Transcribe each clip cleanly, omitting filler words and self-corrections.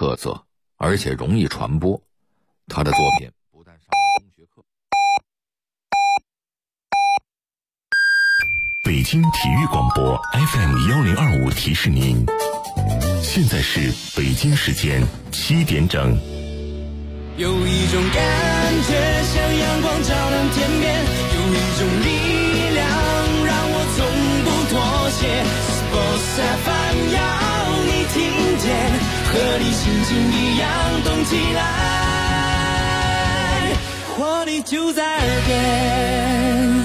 特色，而且容易传播。他的作品不但上了中学课。 北京体育广播 FM1025提示您，现在是北京时间7点整。 有一种感觉像阳光照亮天边，有一种力量让我从不妥协。Sports FM 要你听见，和你心情一样动起来，活力就在耳边。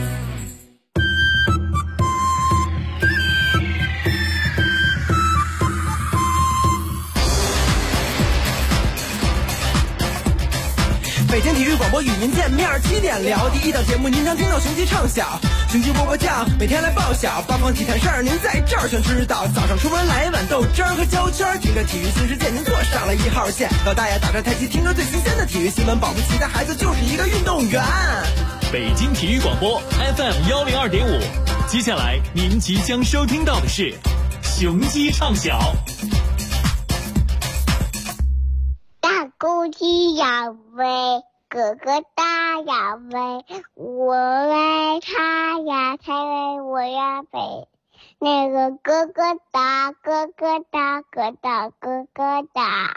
北京体育广播与您见面，7点聊。第一档节目您常听到雄鸡唱晓，雄鸡啵啵叫，每天来报晓。八方体坛事儿您在这儿全知道。早上出门来碗豆汁儿和焦圈，听着体育新世界您坐上了1号线。老大爷打着太极，听着最新鲜的体育新闻，保不齐的孩子就是一个运动员。 北京体育广播 FM102.5，接下来您即将收听到的是雄鸡唱晓。 大公鸡要飞，哥哥大要飞，我为他呀才为我呀飞。那个哥哥大，哥哥大，哥大哥哥大。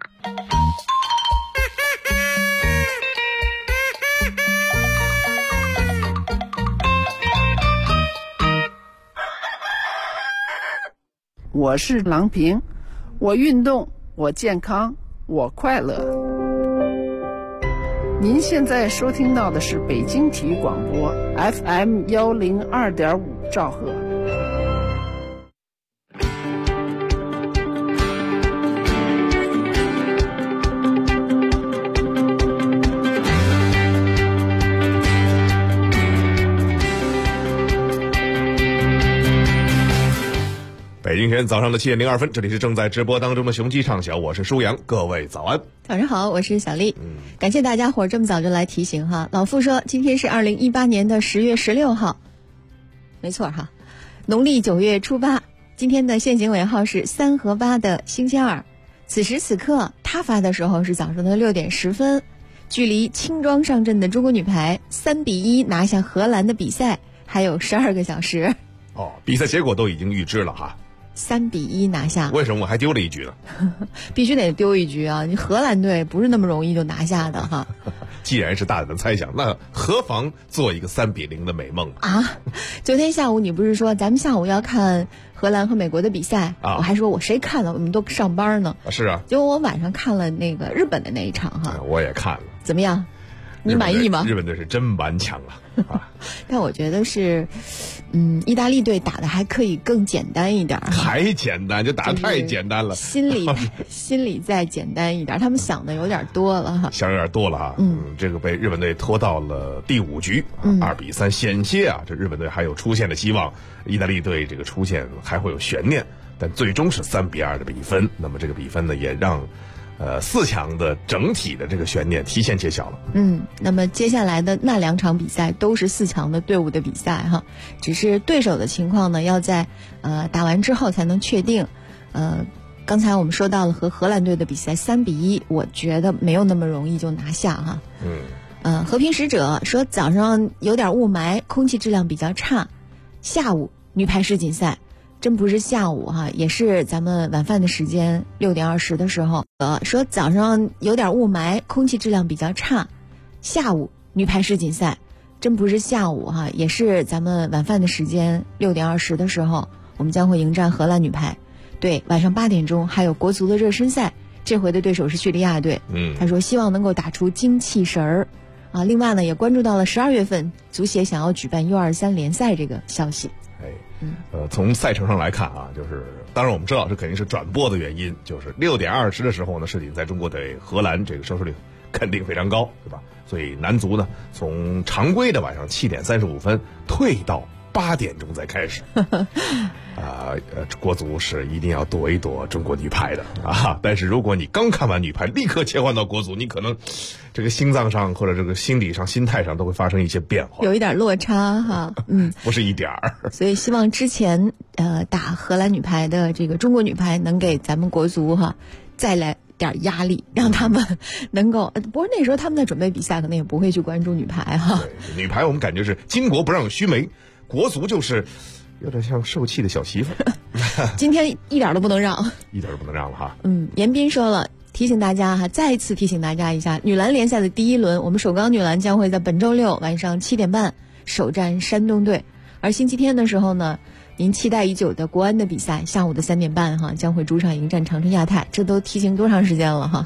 我是郎平，我运动，我健康，我快乐。您现在收听到的是北京体育广播 FM102.5兆赫。 北京时间早上的7点02分，这里是正在直播当中的雄鸡唱晓，我是舒阳，各位早安。 早上好，我是小丽。感谢大家伙这么早就来提醒哈。老傅说今天是2018年的10月16号，没错哈，农历9月初8。今天的现行尾号是3和8的星期二。此时此刻他发的时候是早上的6点10分，距离轻装上阵的中国女排3-1拿下荷兰的比赛还有12个小时。 哦，比赛结果都已经预知了哈。 3-1拿下， 为什么我还丢了一局呢？ 必须得丢一局啊！你荷兰队不是那么容易就拿下的哈。 既然是大胆的猜想，那何妨做一个3-0的美梦啊？昨天下午你不是说咱们下午要看荷兰和美国的比赛啊？我还说我谁看了，我们都上班呢。 是啊。 结果我晚上看了那个日本的那一场哈。 我也看了。 怎么样？你满意吗？ 日本队是真顽强啊！ 但我觉得是，意大利队打的还可以更简单一点。 还简单，就打得太简单了。 心理再简单一点，他们想的有点多了哈。 想有点多了哈。这个被日本队拖到了第5局，2-3，险些啊，这日本队还有出线的希望。意大利队这个出线还会有悬念，但最终是3-2的比分。那么这个比分呢，也让4强的整体的这个悬念提前揭晓了。 那么接下来的那2场比赛都是4强的队伍的比赛哈，只是对手的情况呢，要在打完之后才能确定。刚才我们说到了和荷兰队的比赛3-1，我觉得没有那么容易就拿下哈。和平使者说早上有点雾霾，空气质量比较差。下午女排世锦赛。真不是下午哈，也是咱们晚饭的时间6点20的时候，说早上有点雾霾，空气质量比较差。下午女排世锦赛，真不是下午哈，也是咱们晚饭的时间6点20的时候，我们将会迎战荷兰女排。对，晚上8点钟还有国足的热身赛，这回的对手是叙利亚队。他说希望能够打出精气神儿啊。另外呢，也关注到了12月份足协想要举办U23联赛这个消息。 从赛程上来看啊，就是当然我们知道这肯定是转播的原因，就是6点20的时候呢，世锦赛中国队荷兰这个收视率肯定非常高，对吧？所以男足呢，从常规的晚上7点35分退到8点钟再开始。国足是一定要躲一躲中国女排的啊！但是如果你刚看完女排，立刻切换到国足，你可能这个心脏上或者这个心理上、心态上都会发生一些变化， 有一点落差哈。 不是一点儿。 所以希望之前打荷兰女排的这个中国女排能给咱们国足哈再来点压力，让他们能够。不过那时候他们在准备比赛，可能也不会去关注女排哈。 对，女排我们感觉是巾帼不让须眉，国足就是有点像受气的小媳妇。 今天一点都不能让， 一点都不能让了哈。 严斌说了，提醒大家哈，再一次提醒大家一下，女篮联赛的第一轮，我们首钢女篮将会在本周六晚上7点半首战山东队，而星期天的时候呢，您期待已久的国安的比赛，下午的3点半哈，将会主场迎战长春亚泰，这都提醒多长时间了哈？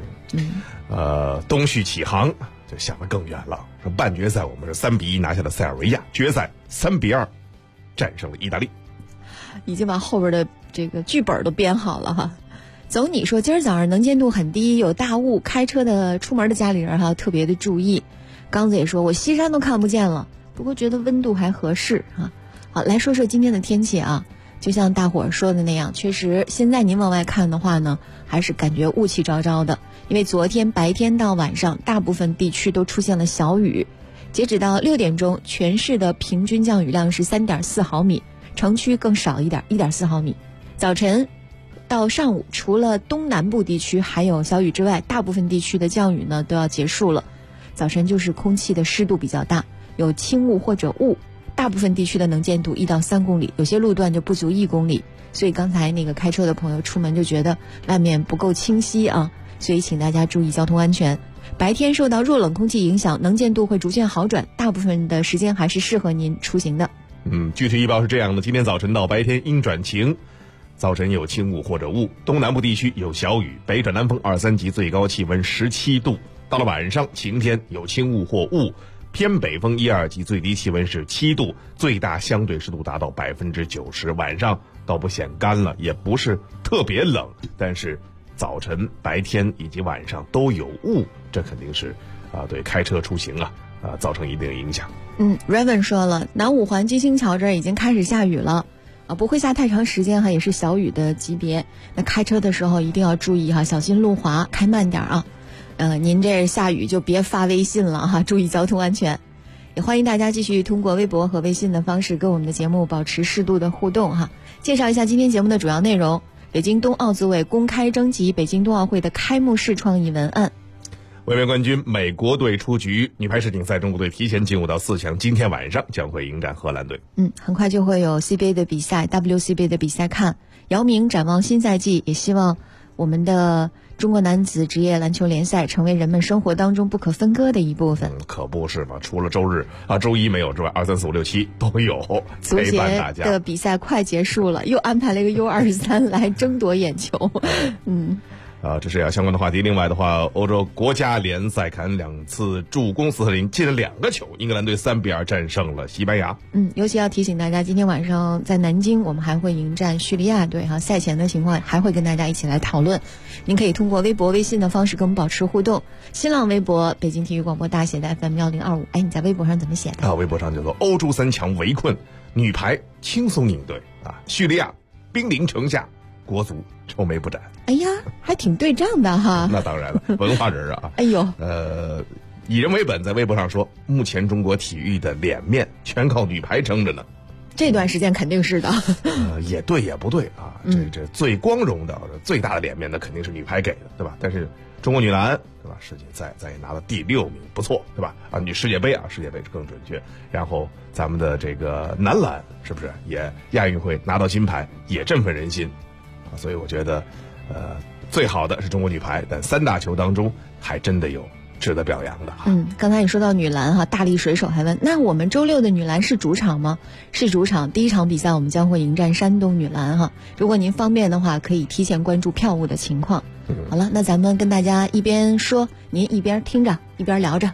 东旭启航就想得更远了，说半决赛我们是3-1拿下了塞尔维亚，决赛3-2战胜了意大利， 已经把后边的这个剧本都编好了哈。走，你说今儿早上能见度很低，有大雾，开车的出门的家里人还要特别的注意。刚子也说，我西山都看不见了，不过觉得温度还合适啊。好，来说说今天的天气啊，就像大伙儿说的那样，确实现在您往外看的话呢，还是感觉雾气昭昭的，因为昨天白天到晚上，大部分地区都出现了小雨。截止到6点钟，全市的平均降雨量是3.4毫米，城区更少一点，1.4毫米。早晨到上午，除了东南部地区还有小雨之外，大部分地区的降雨呢都要结束了。早晨就是空气的湿度比较大，有轻雾或者雾，大部分地区的能见度1到3公里，有些路段就不足1公里。所以刚才那个开车的朋友出门就觉得外面不够清晰啊，所以请大家注意交通安全。白天受到弱冷空气影响，能见度会逐渐好转，大部分的时间还是适合您出行的。 具体预报是这样的，今天早晨到白天阴转晴，早晨有轻雾或者雾，东南部地区有小雨，北转南风2、3级，最高气温17度。到了晚上晴天，有轻雾或雾，偏北风1、2级，最低气温是7度，最大相对湿度达到90%。晚上倒不显干了，也不是特别冷，但是早晨、白天以及晚上都有雾，这肯定是对开车出行造成一定的影响。 Raven 说了，南五环金星桥这儿已经开始下雨了不会下太长时间也是小雨的级别。那开车的时候一定要注意小心路滑，开慢点啊。您这下雨就别发微信了注意交通安全。也欢迎大家继续通过微博和微信的方式跟我们的节目保持适度的互动介绍一下今天节目的主要内容。北京冬奥组委公开征集北京冬奥会的开幕式创意文案。 卫冕冠军美国队出局，女排世锦赛中国队提前进入到4强，今天晚上将会迎战荷兰队。 很快就会有 CBA 的比赛 WCBA 的比赛看。姚明展望新赛季，也希望我们的中国男子职业篮球联赛成为人们生活当中不可分割的一部分。 可不是嘛，除了周一没有之外，2、3、4、5、6、7都有陪伴大家。 足协的比赛快结束了，又安排了一个 U23 来争夺眼球。 这是相关的话题。另外的话，欧洲国家联赛看2次助攻斯特林进了2个球，英格兰队3-2战胜了西班牙。 尤其要提醒大家，今天晚上在南京我们还会迎战叙利亚队赛前的情况还会跟大家一起来讨论。您可以通过微博微信的方式跟我们保持互动。新浪微博北京体育广播大写的 FM1025。你在微博上怎么写的？ 微博上叫做欧洲3强围困，女排轻松应对叙利亚兵临城下，国足愁眉不展。 哎呀，还挺对仗的哈。 那当然了，文化人哎呦， 以人为本在微博上说，目前中国体育的脸面全靠女排撑着呢。 这段时间肯定是的。 也对也不对这最光荣的、最大的脸面，那肯定是女排给的，对吧？但是中国女篮，对吧？世锦赛再拿了第6名，不错，对吧？女世界杯世界杯更准确。然后咱们的这个男篮是不是也亚运会拿到金牌，也振奋人心所以我觉得最好的是中国女排，但3大球当中还真的有值得表扬的刚才你说到女篮大力水手还问，那我们周6的女篮是主场吗？是主场，第一场比赛我们将会迎战山东女篮如果您方便的话，可以提前关注票务的情况。好了，那咱们跟大家一边说，您一边听着，一边聊着。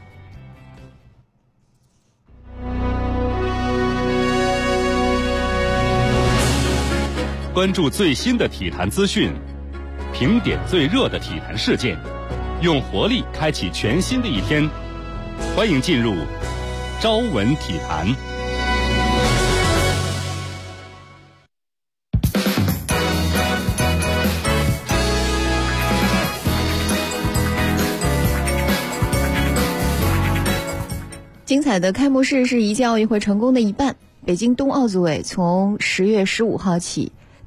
关注最新的体坛资讯，评点最热的体坛事件，用活力开启全新的一天。欢迎进入朝闻体坛。 精彩的开幕式是一届奥运会成功的一半。北京冬奥组委从10月15号起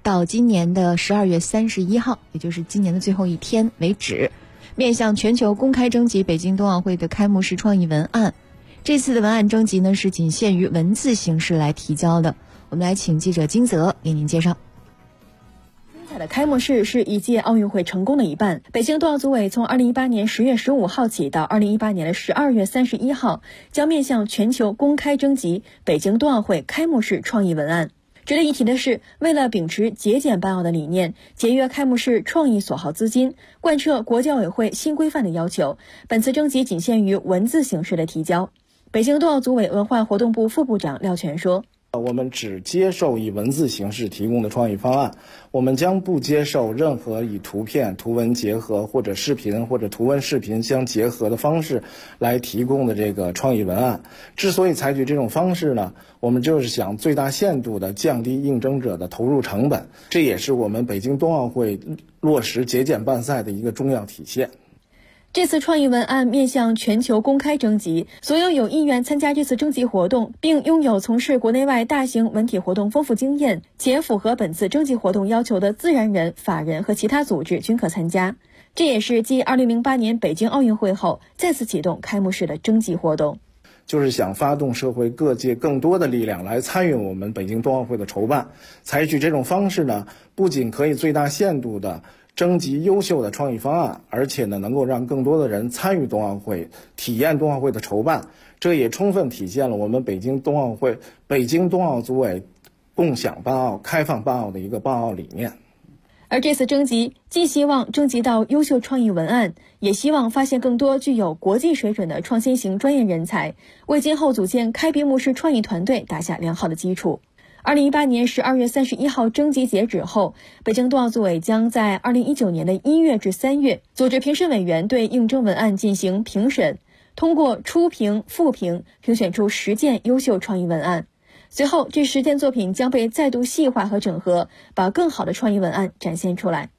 到今年的12月31号，也就是今年的最后一天为止，面向全球公开征集北京冬奥会的开幕式创意文案。这次的文案征集呢是仅限于文字形式来提交的。我们来请记者金泽给您介绍。 精彩的开幕式是一届奥运会成功的一半。北京冬奥组委从2018年10月15号起到2018年的12月31号，将面向全球公开征集北京冬奥会开幕式创意文案。值得一提的是，为了秉持节俭办奥的理念，节约开幕式创意所耗资金，贯彻国际奥委会新规范的要求，本次征集仅限于文字形式的提交。北京冬奥组委文化活动部副部长廖全说， 我们只接受以文字形式提供的创意方案，我们将不接受任何以图片、图文结合或者视频或者图文视频相结合的方式来提供的这个创意文案。之所以采取这种方式呢，我们就是想最大限度地降低应征者的投入成本，这也是我们北京冬奥会落实节俭办赛的一个重要体现。 这次创意文案面向全球公开征集，所有有意愿参加这次征集活动，并拥有从事国内外大型文体活动丰富经验，且符合本次征集活动要求的自然人、法人和其他组织均可参加。这也是继2008年北京奥运会后再次启动开幕式的征集活动。 就是想发动社会各界更多的力量来参与我们北京冬奥会的筹办。采取这种方式呢，不仅可以最大限度的征集优秀的创意方案，而且呢，能够让更多的人参与冬奥会，体验冬奥会的筹办。这也充分体现了我们北京冬奥组委共享办奥、开放办奥的一个办奥理念。 而这次征集既希望征集到优秀创意文案，也希望发现更多具有国际水准的创新型专业人才，为今后组建开闭幕式创意团队打下良好的基础。2018年12月31号征集截止后，北京冬奥组委将在2019年的1月至3月组织评审委员对应征文案进行评审，通过初评、复评评选出10件优秀创意文案。随后，这10件作品将被再度细化和整合，把更好的创意文案展现出来。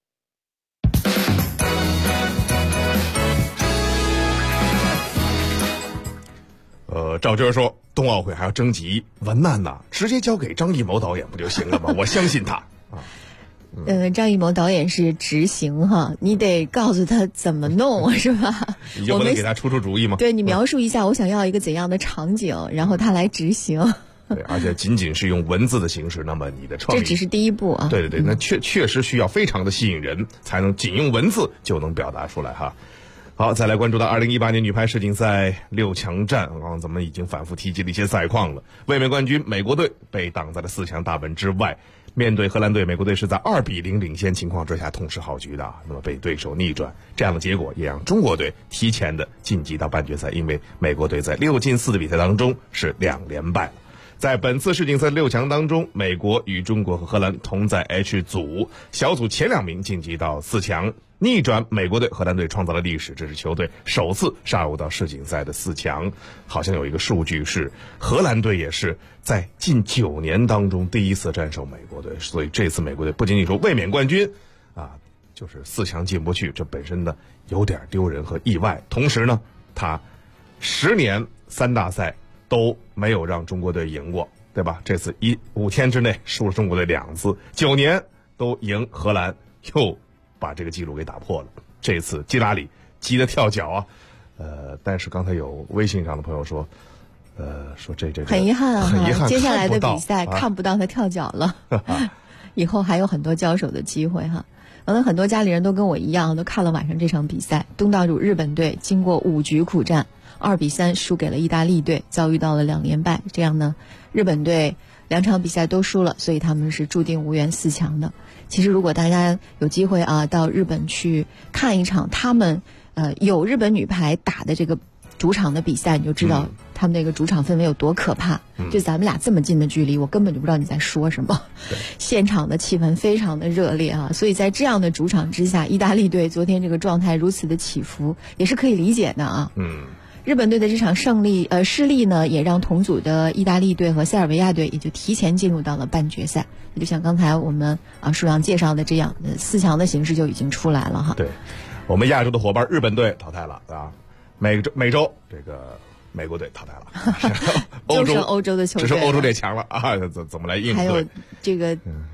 赵军说，冬奥会还要征集文案呢，直接交给张艺谋导演不就行了吗？我相信他啊。 张艺谋导演是执行哈，你得告诉他怎么弄是吧？ 你就不能给他出主意吗？ 对，你描述一下我想要一个怎样的场景，然后他来执行。 对，而且仅仅是用文字的形式，那么你的创意这只是第一步啊。 对对对，那确实需要非常的吸引人，才能仅用文字就能表达出来哈。好，再来关注到2018年女排世锦赛6强战，咱们已经反复提及了一些赛况了。卫冕冠军美国队被挡在了4强大门之外，面对荷兰队，美国队是在2比0领先情况之下痛失好局的，那么被对手逆转，这样的结果也让中国队提前的晋级到半决赛，因为美国队在6进4的比赛当中是2连败了。在本次世锦赛6强当中，美国与中国和荷兰同在 H 组，小组前2名晋级到4强，逆转美国队、荷兰队创造了历史，这是球队首次杀入到世锦赛的4强。好像有一个数据是，荷兰队也是在近9年当中第一次战胜美国队，所以这次美国队不仅仅说卫冕冠军啊，就是4强进不去，这本身呢有点丢人和意外。同时呢，他10年3大赛都没有让中国队赢过，对吧？这次5天之内输了中国队2次，9年都赢荷兰，又把这个记录给打破了。这次基拉里急得跳脚啊！但是刚才有微信上的朋友说，说这很遗憾啊， 很遗憾， 接下来的比赛看不到他跳脚了，以后还有很多交手的机会哈。可能很多家里人都跟我一样，都看了晚上这场比赛。东道主日本队经过5局苦战，2比3输给了意大利队，遭遇到了2连败。这样呢，日本队2场比赛都输了，所以他们是注定无缘4强的。其实如果大家有机会啊，到日本去看一场他们有日本女排打的这个主场的比赛，你就知道他们那个主场氛围有多可怕。就咱们俩这么近的距离，我根本就不知道你在说什么。现场的气氛非常的热烈啊，所以在这样的主场之下，意大利队昨天这个状态如此的起伏，也是可以理解的啊。日本队的这场失利呢，也让同组的意大利队和塞尔维亚队也就提前进入到了半决赛。就像刚才我们舒阳介绍的这样，4强的形式就已经出来了哈。 对，我们亚洲的伙伴日本队淘汰了啊，美洲这个美国队淘汰了， 欧洲的球队只是欧洲列强了啊，怎么来应对？ 还有这个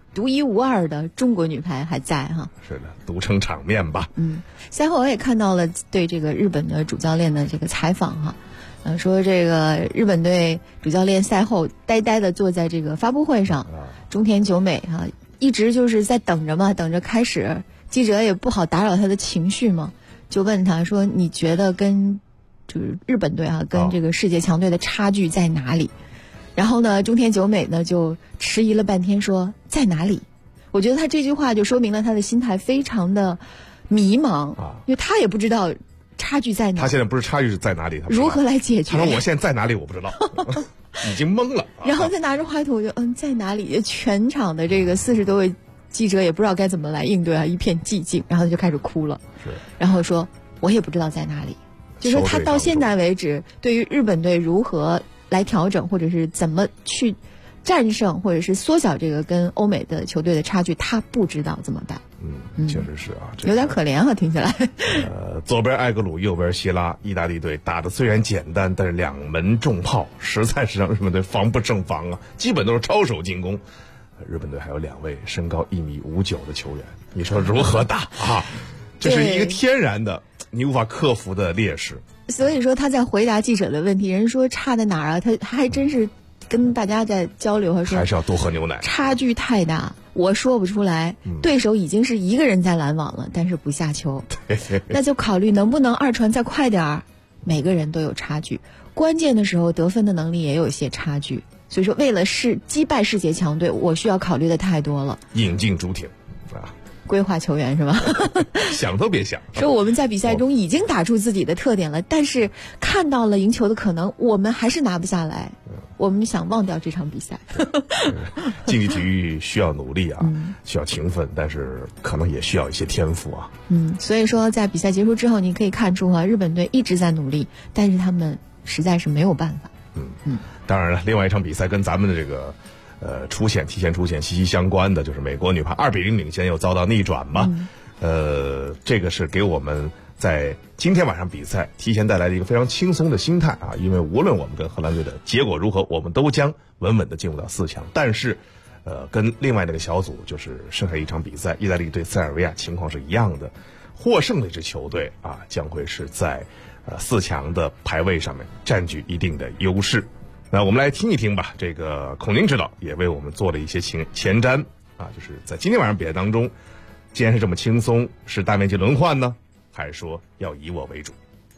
独一无二的中国女排还在哈。 是的，独撑场面吧。 赛后我也看到了对这个日本的主教练的这个采访哈。说这个日本队主教练赛后呆呆的坐在这个发布会上，中田久美哈一直就是在等着嘛，等着开始，记者也不好打扰他的情绪嘛，就问他说：“你觉得跟就是日本队啊跟这个世界强队的差距在哪里？”然后呢，中田久美呢就迟疑了半天说：“在哪里？”我觉得他这句话就说明了他的心态非常的迷茫，因为他也不知道差距在哪。 他现在不是差距是在哪里，他如何来解决？ 他说我现在在哪里我不知道，已经懵了。 然后他拿着话筒就在哪里？全场的这个40多位记者也不知道该怎么来应对啊，一片寂静。然后他就开始哭了，然后说我也不知道在哪里。就是他到现在为止，对于日本队如何来调整，或者是怎么去战胜，或者是缩小这个跟欧美的球队的差距，他不知道怎么办。 确实是啊， 有点可怜啊，听起来。 左边埃格鲁，右边希拉，意大利队打得虽然简单，但是2门重炮实在是让日本队防不胜防啊，基本都是抄手进攻。日本队还有2位身高1.59米的球员，你说如何打啊？这是一个天然的你无法克服的劣势。 所以说他在回答记者的问题，人说差在哪儿啊？他还真是跟大家在交流，他说还是要多喝牛奶， 差距太大，我说不出来。对手已经是1个人在拦网了，但是不下球，那就考虑能不能2传再快点儿。每个人都有差距，关键的时候得分的能力也有一些差距。所以说，为了击败世界强队，我需要考虑的太多了。 引进朱挺啊， 规划球员是吧？ 想都别想。 说我们在比赛中已经打出自己的特点了，但是看到了赢球的可能，我们还是拿不下来。我们想忘掉这场比赛。 竞技体育需要努力啊，需要勤奋，但是可能也需要一些天赋啊。 所以说在比赛结束之后，你可以看出日本队一直在努力，但是他们实在是没有办法。 当然了，另外一场比赛跟咱们的这个提前出现息息相关的，就是美国女排2-0领先又遭到逆转嘛。这个是给我们在今天晚上比赛提前带来的一个非常轻松的心态啊，因为无论我们跟荷兰队的结果如何，我们都将稳稳的进入到4强。但是跟另外那个小组就是剩下一场比赛，意大利对塞尔维亚情况是一样的，获胜的这支球队啊将会是在4强的排位上面占据一定的优势。那我们来听一听吧，这个孔宁指导也为我们做了一些前瞻啊，就是在今天晚上比赛当中，既然是这么轻松，是大面积轮换呢，还是说要以我为主？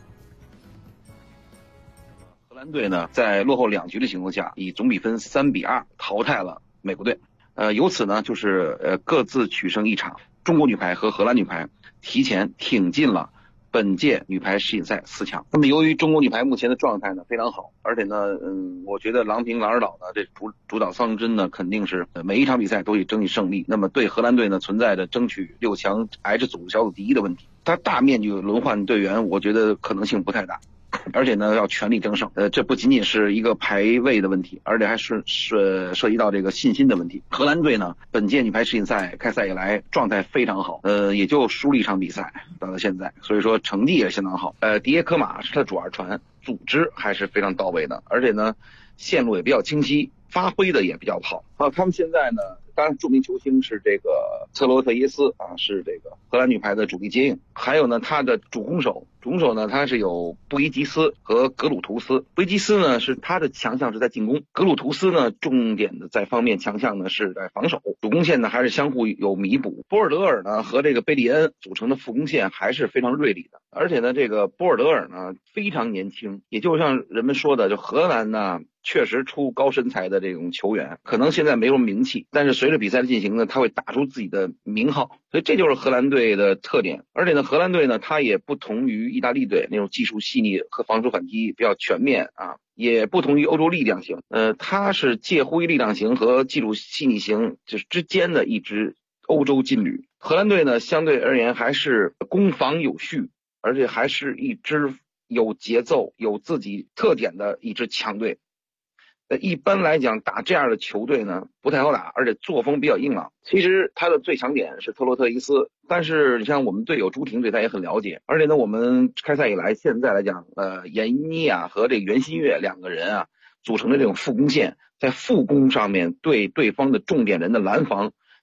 荷兰队呢，在落后2局的情况下，以总比分3-2淘汰了美国队。由此呢，就是各自取胜一场。中国女排和荷兰女排提前挺进了本届女排世锦赛4强。那么由于中国女排目前的状态呢非常好，而且呢，我觉得郎平郎指导呢这主导方针呢肯定是每一场比赛都以争取胜利。那么对荷兰队呢存在着争取6强H组小组第1的问题，他大面积轮换队员，我觉得可能性不太大。而且呢，要全力争胜。这不仅仅是一个排位的问题，而且还是涉及到这个信心的问题。荷兰队呢，本届女排世锦赛开赛以来状态非常好，也就输了1场比赛打到现在，所以说成绩也相当好。迪耶科马是他主2传，组织还是非常到位的，而且呢，线路也比较清晰，发挥的也比较好。他们现在呢，当然著名球星是这个特罗特耶斯啊，是这个荷兰女排的主力接应。还有呢，他的主攻手呢，他是有布伊吉斯和格鲁图斯。布伊吉斯呢，是他的强项是在进攻，格鲁图斯呢，重点的在方面强项呢是在防守，主攻线呢还是相互有弥补。波尔德尔呢和这个贝利恩组成的副攻线还是非常锐利的，而且呢，这个波尔德尔呢非常年轻，也就像人们说的，就荷兰呢确实出高身材的这种球员，可能现在没什么名气，但是随着比赛的进行呢，他会打出自己的名号，所以这就是荷兰队的特点。而且呢，荷兰队呢，它也不同于意大利队那种技术细腻和防守反击比较全面啊，也不同于欧洲力量型，它是介乎于力量型和技术细腻型就是之间的一支欧洲劲旅。荷兰队呢，相对而言还是攻防有序，而且还是一支有节奏、有自己特点的一支强队。一般来讲，打这样的球队呢不太好打，而且作风比较硬朗。其实他的最强点是特洛特伊斯，但是你像我们队友朱婷对他也很了解，而且呢，我们开赛以来，现在来讲，闫妮啊和这个袁心玥2个人啊组成的这种副攻线，在副攻上面对对方的重点人的拦防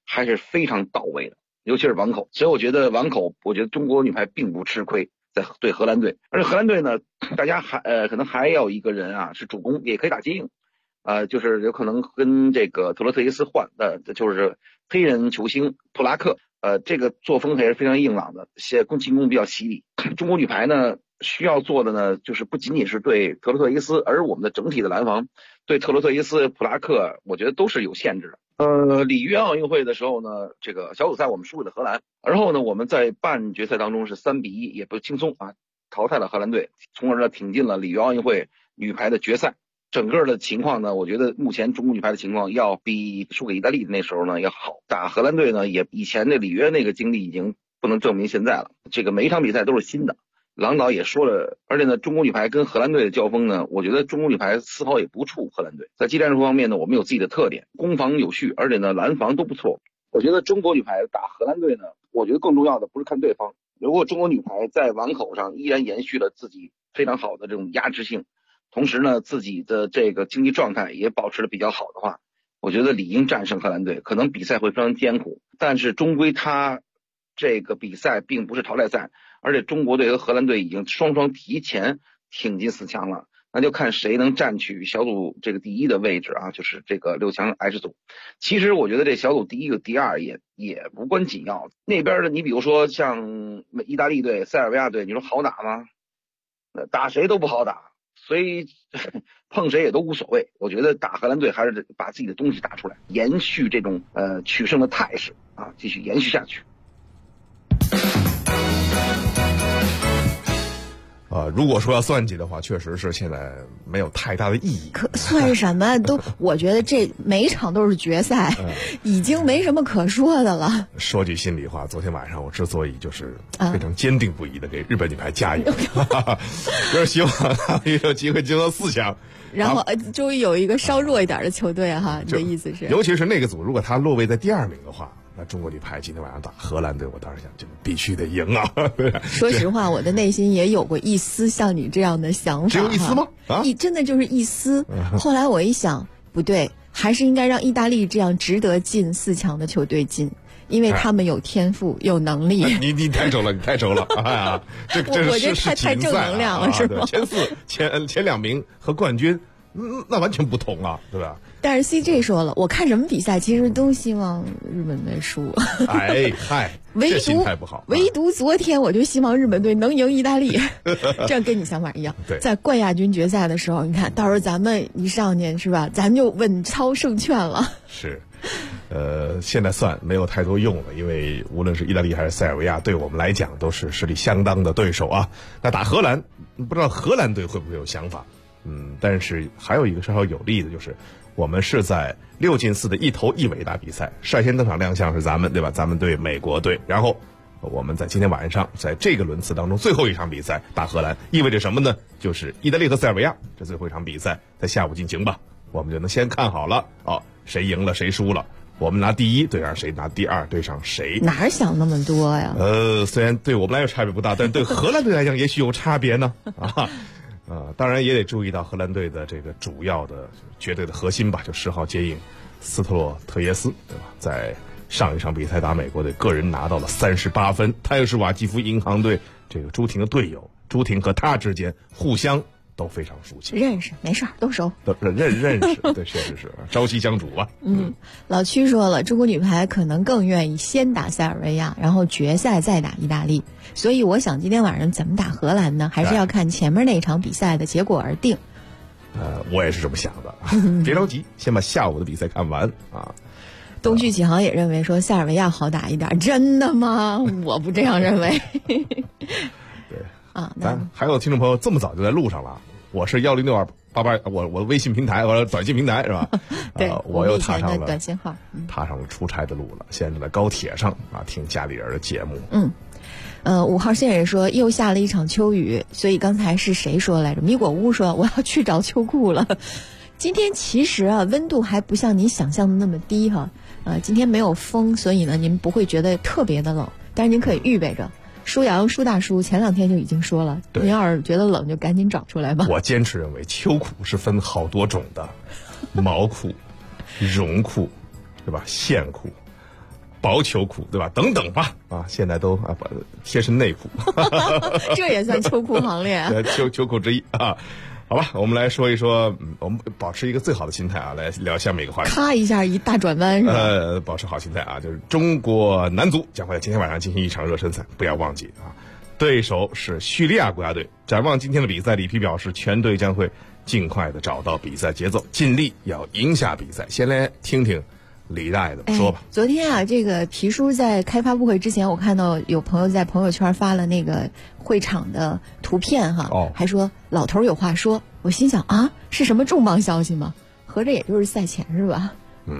还是非常到位的，尤其是网口。所以我觉得网口，我觉得中国女排并不吃亏在对荷兰队，而且荷兰队呢，大家可能还有一个人啊是主攻，也可以打接应，就是有可能跟这个特罗特耶斯换的，就是黑人球星普拉克，这个作风还是非常硬朗的，进攻比较犀利。中国女排呢需要做的呢，就是不仅仅是对特罗特耶斯，而我们的整体的拦防对特罗特耶斯、普拉克，我觉得都是有限制的。里约奥运会的时候呢，这个小组赛我们输给了荷兰，然后呢我们在半决赛当中是3-1，也不轻松啊，淘汰了荷兰队，从而呢挺进了里约奥运会女排的决赛。整个的情况呢，我觉得目前中国女排的情况要比输给意大利的那时候呢要好。打荷兰队呢，也以前的里约那个经历已经不能证明现在了，这个每一场比赛都是新的。郎导也说了，而且呢，中国女排跟荷兰队的交锋呢，我觉得中国女排丝毫也不怵荷兰队。在技战术方面呢，我们有自己的特点，攻防有序，而且呢，拦防都不错。我觉得中国女排打荷兰队呢，我觉得更重要的不是看对方，如果中国女排在网口上依然延续了自己非常好的这种压制性，同时呢，自己的这个竞技状态也保持的比较好的话，我觉得理应战胜荷兰队。可能比赛会非常艰苦，但是终归他这个比赛并不是淘汰赛，而且中国队和荷兰队已经双双提前挺进4强了，那就看谁能占据小组这个第一的位置啊，就是这个6强 H 组。其实我觉得这小组第一和第二也无关紧要，那边的你比如说像意大利队、塞尔维亚队，你说好打吗？打谁都不好打，所以碰谁也都无所谓。我觉得打荷兰队还是把自己的东西打出来，延续这种取胜的态势啊，继续延续下去。 如果说要算计的话，确实是现在没有太大的意义。 可算什么都，我觉得这每一场都是决赛，已经没什么可说的了。 说句心里话，昨天晚上我之所以就是非常坚定不移的给日本女排加油，就是希望他们有机会进到4强。 然后终于有一个稍弱一点的球队哈，你的意思是？ 尤其是那个组，如果他落位在第2名的话，那中国女排今天晚上打荷兰队，我当时想，就必须得赢啊！ 说实话，我的内心也有过一丝像你这样的想法， 只有一丝吗？ 真的就是一丝。后来我一想，不对，还是应该让意大利这样值得进4强的球队进。因为他们有天赋，有能力。 你太熟了，你太熟了！哎呀，这我这太正能量了，是吗？ 前2名和冠军，那完全不同啊，对吧？ 但是 CJ 说了，我看什么比赛，其实都希望日本队输。 哎嗨，这心态不好。 唯独昨天，我就希望日本队能赢意大利，这样跟你想法一样。 对， 在冠亚军决赛的时候，你看到时候咱们一上去是吧，咱就稳操胜券了。 是。现在算没有太多用了，因为无论是意大利还是塞尔维亚，对我们来讲都是实力相当的对手啊。那打荷兰，不知道荷兰队会不会有想法？但是还有一个稍稍有利的就是，我们是在6进4的一头一尾打比赛，率先登场亮相是咱们，对吧？咱们对美国队，然后我们在今天晚上在这个轮次当中最后一场比赛打荷兰，意味着什么呢？就是意大利和塞尔维亚这最后一场比赛在下午进行吧，我们就能先看好了谁赢了谁输了。我们拿第1对上谁，拿第2对上谁？ 哪想那么多呀？ 虽然对我们来说差别不大，但对荷兰队来讲也许有差别呢。当然也得注意到荷兰队的这个主要的绝对的核心吧，就10号接应斯特洛特耶斯，对吧？在上一场比赛打美国队，个人拿到了38分。他又是瓦基夫银行队这个朱婷的队友，朱婷和他之间互相都非常熟悉， 认识，没事儿，都熟， 认识，对，确实是朝夕相处啊。 老曲说了，中国女排可能更愿意先打塞尔维亚，然后决赛再打意大利。所以我想今天晚上怎么打荷兰呢？还是要看前面那场比赛的结果而定。 我也是这么想的，别着急，先把下午的比赛看完啊。 东旭启航也认为说塞尔维亚好打一点，真的吗？我不这样认为。 对啊，咱还有听众朋友这么早就在路上了。我是1062888，我微信平台，我短信平台是吧？ 对， 我又踏上了短信号， 踏上了出差的路了。现在在高铁上啊，听家里人的节目。 5号线人说又下了一场秋雨，所以刚才是谁说来着？米果屋说我要去找秋裤了。今天其实温度还不像你想象的那么低哈。今天没有风，所以呢您不会觉得特别的冷，但是您可以预备着。舒大叔前2天就已经说了，您要是觉得冷就赶紧找出来吧。 我坚持认为秋裤是分好多种的，毛裤、绒裤，对吧？线裤， 薄秋裤，对吧？等等吧，现在都贴身内裤， 这也算秋裤行列啊， 秋裤之一啊。好吧，我们来说一说，我们保持一个最好的心态啊，来聊下面一个话题。 咔一下一大转弯是吧？ 保持好心态啊，就是中国男足将会在今天晚上进行一场热身赛，不要忘记啊，对手是叙利亚国家队。展望今天的比赛，里皮表示全队将会尽快的找到比赛节奏，尽力要赢下比赛。先来听听李大爷怎么说吧。 昨天啊，这个皮叔在开发布会之前，我看到有朋友在朋友圈发了那个会场的图片哈，还说老头有话说。我心想啊，是什么重磅消息吗？合着也就是赛前是吧？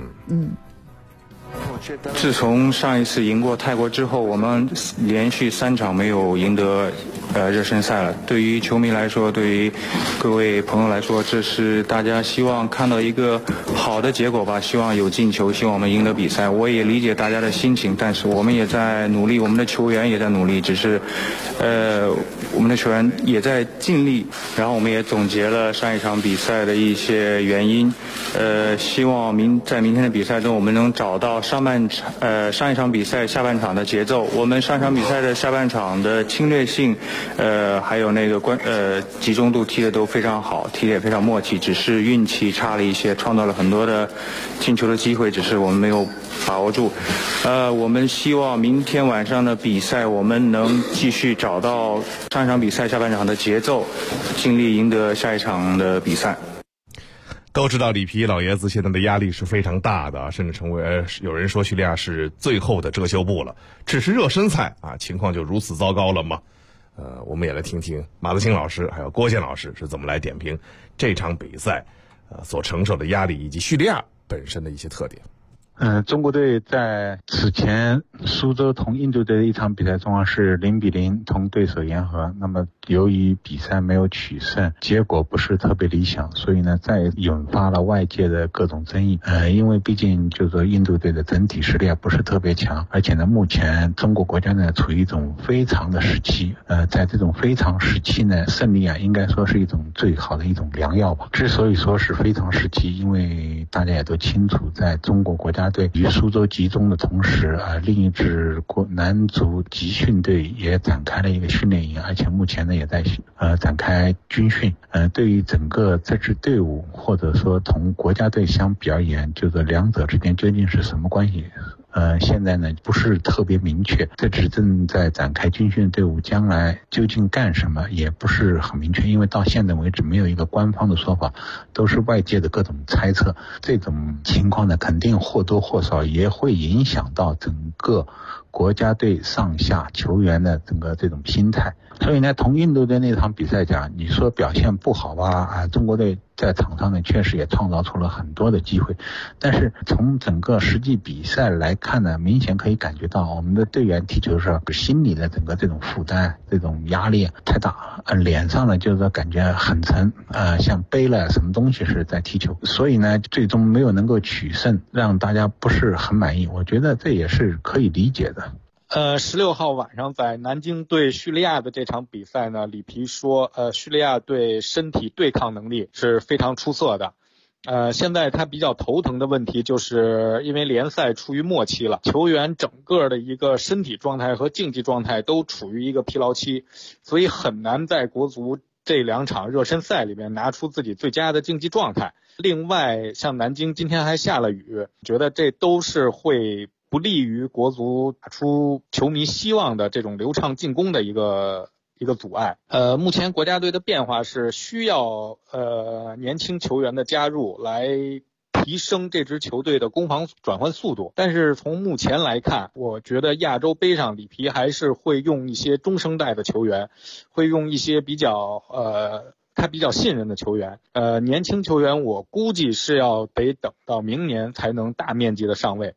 自从上一次赢过泰国之后，我们连续3场没有赢得热身赛了。对于球迷来说，对于各位朋友来说，这是大家希望看到一个好的结果吧，希望有进球，希望我们赢得比赛。我也理解大家的心情，但是我们也在努力，我们的球员也在努力，只是我们的球员也在尽力。然后我们也总结了上一场比赛的一些原因，希望在明天的比赛中，我们能找到上一场比赛下半场的节奏。我们上一场比赛的下半场的侵略性，还有那个集中度踢得都非常好，踢得也非常默契，只是运气差了一些，创造了很多的进球的机会，只是我们没有把握住。我们希望明天晚上的比赛，我们能继续找到上一场比赛下半场的节奏，尽力赢得下一场的比赛。 都知道里皮老爷子现在的压力是非常大的，甚至成为有人说叙利亚是最后的遮羞布了。只是热身赛啊，情况就如此糟糕了吗？我们也来听听马德兴老师还有郭健老师是怎么来点评这场比赛所承受的压力以及叙利亚本身的一些特点。 中国队在此前苏州同印度队的一场比赛中是0-0同对手言和，那么由于比赛没有取胜，结果不是特别理想，所以呢再引发了外界的各种争议。因为毕竟就是说印度队的整体实力不是特别强，而且呢目前中国国家呢处于一种非常的时期，在这种非常时期呢，胜利应该说是一种最好的一种良药吧。之所以说是非常时期，因为大家也都清楚，在中国国家队于苏州集中的同时，另一支男足集训队也展开了一个训练营，而且目前呢也在展开军训。对于整个这支队伍或者说同国家队相比而言，就是两者之间究竟是什么关系？现在呢不是特别明确，这支正在展开军训的队伍将来究竟干什么也不是很明确，因为到现在为止没有一个官方的说法，都是外界的各种猜测。这种情况呢肯定或多或少也会影响到整个国家队上下球员的整个这种心态。所以呢同印度队那场比赛讲，你说表现不好吧，中国队在场上呢确实也创造出了很多的机会，但是从整个实际比赛来看呢，明显可以感觉到我们的队员踢球时心里的整个这种负担，这种压力太大，脸上呢就是说感觉很沉，像背了什么东西是在踢球，所以呢最终没有能够取胜，让大家不是很满意，我觉得这也是可以理解的。 16号晚上在南京对叙利亚的这场比赛呢，里皮说，叙利亚队身体对抗能力是非常出色的。现在他比较头疼的问题就是因为联赛处于末期了，球员整个的一个身体状态和竞技状态都处于一个疲劳期，所以很难在国足这2场热身赛里面拿出自己最佳的竞技状态。另外，像南京今天还下了雨，觉得这都是会不利于国足打出球迷希望的这种流畅进攻的一个阻碍。目前国家队的变化是需要年轻球员的加入来提升这支球队的攻防转换速度，但是从目前来看，我觉得亚洲杯上里皮还是会用一些中生代的球员，会用一些他比较信任的球员，年轻球员我估计是要得等到明年才能大面积的上位。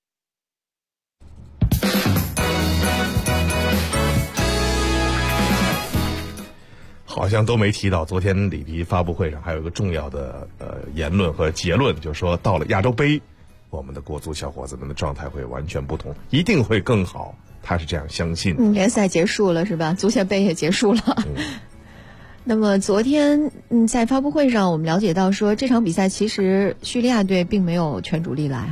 好像都没提到昨天里皮发布会上还有一个重要的言论和结论，就是说到了亚洲杯，我们的国足小伙子们的状态会完全不同，一定会更好，他是这样相信。 联赛结束了是吧？足协杯也结束了。那么昨天在发布会上我们了解到说，这场比赛其实叙利亚队并没有全主力来哈，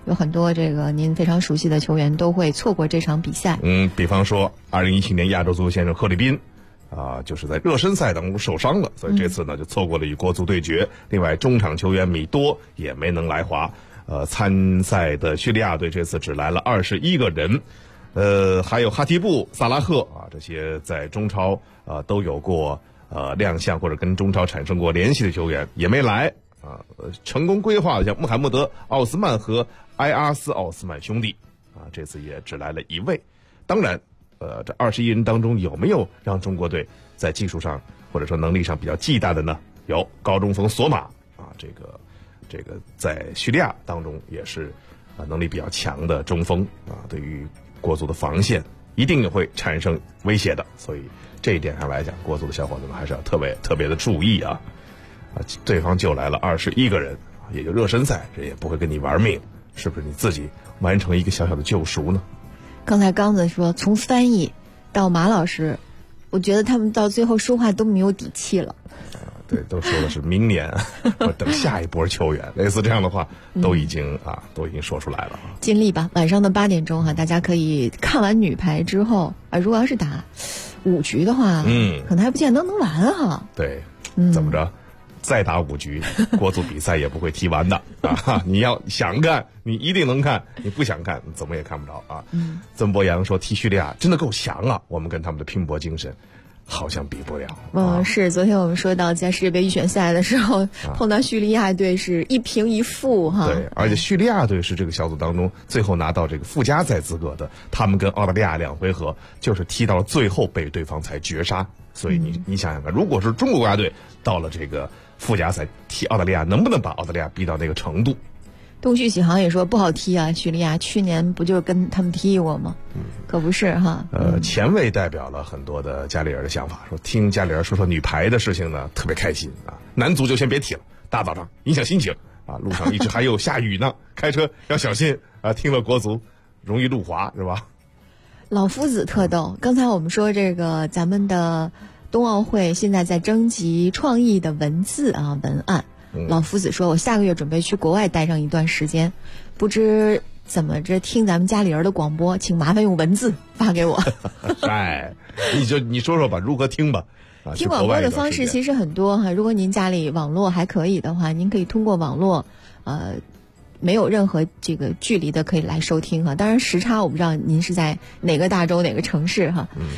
有很多这个您非常熟悉的球员都会错过这场比赛。 比方说2017年亚洲足球先生贺立斌就是在热身赛当中受伤了，所以这次呢就错过了与国足对决。另外中场球员米多也没能来华。参赛的叙利亚队这次只来了21个人。还有哈提布、萨拉赫这些在中超都有过亮相或者跟中超产生过联系的球员也没来成功规划的像穆罕默德·奥斯曼和埃阿斯·奥斯曼兄弟这次也只来了1位。当然这21人当中有没有让中国队在技术上或者说能力上比较忌惮的呢？有高中锋索马这个在叙利亚当中也是能力比较强的中锋对于国足的防线一定会产生威胁的，所以这一点上来讲，国足的小伙子们还是要特别的注意对方就来了21个人，也就热身赛，这也不会跟你玩命，是不是你自己完成一个小小的救赎呢？ 刚才刚子说，从翻译到马老师，我觉得他们到最后说话都没有底气了。 对，都说的是明年或等下一波球员，类似这样的话都已经说出来了。 尽力吧，晚上的8点钟大家可以看完女排之后如果要是打5局的话，可能还不见得能完对，怎么着？再打5局，国足比赛也不会踢完的你要想看，你一定能看；你不想看，怎么也看不着曾博洋说，踢叙利亚真的够强我们跟他们的拼搏精神好像比不了。 是昨天我们说到在世界杯预选赛的时候碰到叙利亚队是1平1负对，而且叙利亚队是这个小组当中最后拿到这个附加赛资格的，他们跟澳大利亚2回合就是踢到了最后被对方才绝杀。所以你想想看，如果是中国国家队到了这个附加赛踢澳大利亚，能不能把澳大利亚逼到那个程度？ 东旭喜航也说不好踢叙利亚去年不就跟他们踢过吗？可不是前卫代表了很多的加里尔的想法，说听加里尔说女排的事情呢，特别开心男足就先别踢了，大早上影响心情路上一直还有下雨呢，开车要小心听了国足容易路滑是吧？ 老夫子特逗，刚才我们说这个咱们的冬奥会现在在征集创意的文字文案。老夫子说，我下个月准备去国外待上一段时间，不知怎么着听咱们家里人的广播，请麻烦用文字发给我。 你说说吧，如何听吧？ 听广播的方式其实很多如果您家里网络还可以的话，您可以通过网络没有任何这个距离的可以来收听当然时差我不知道您是在哪个大洲哪个城市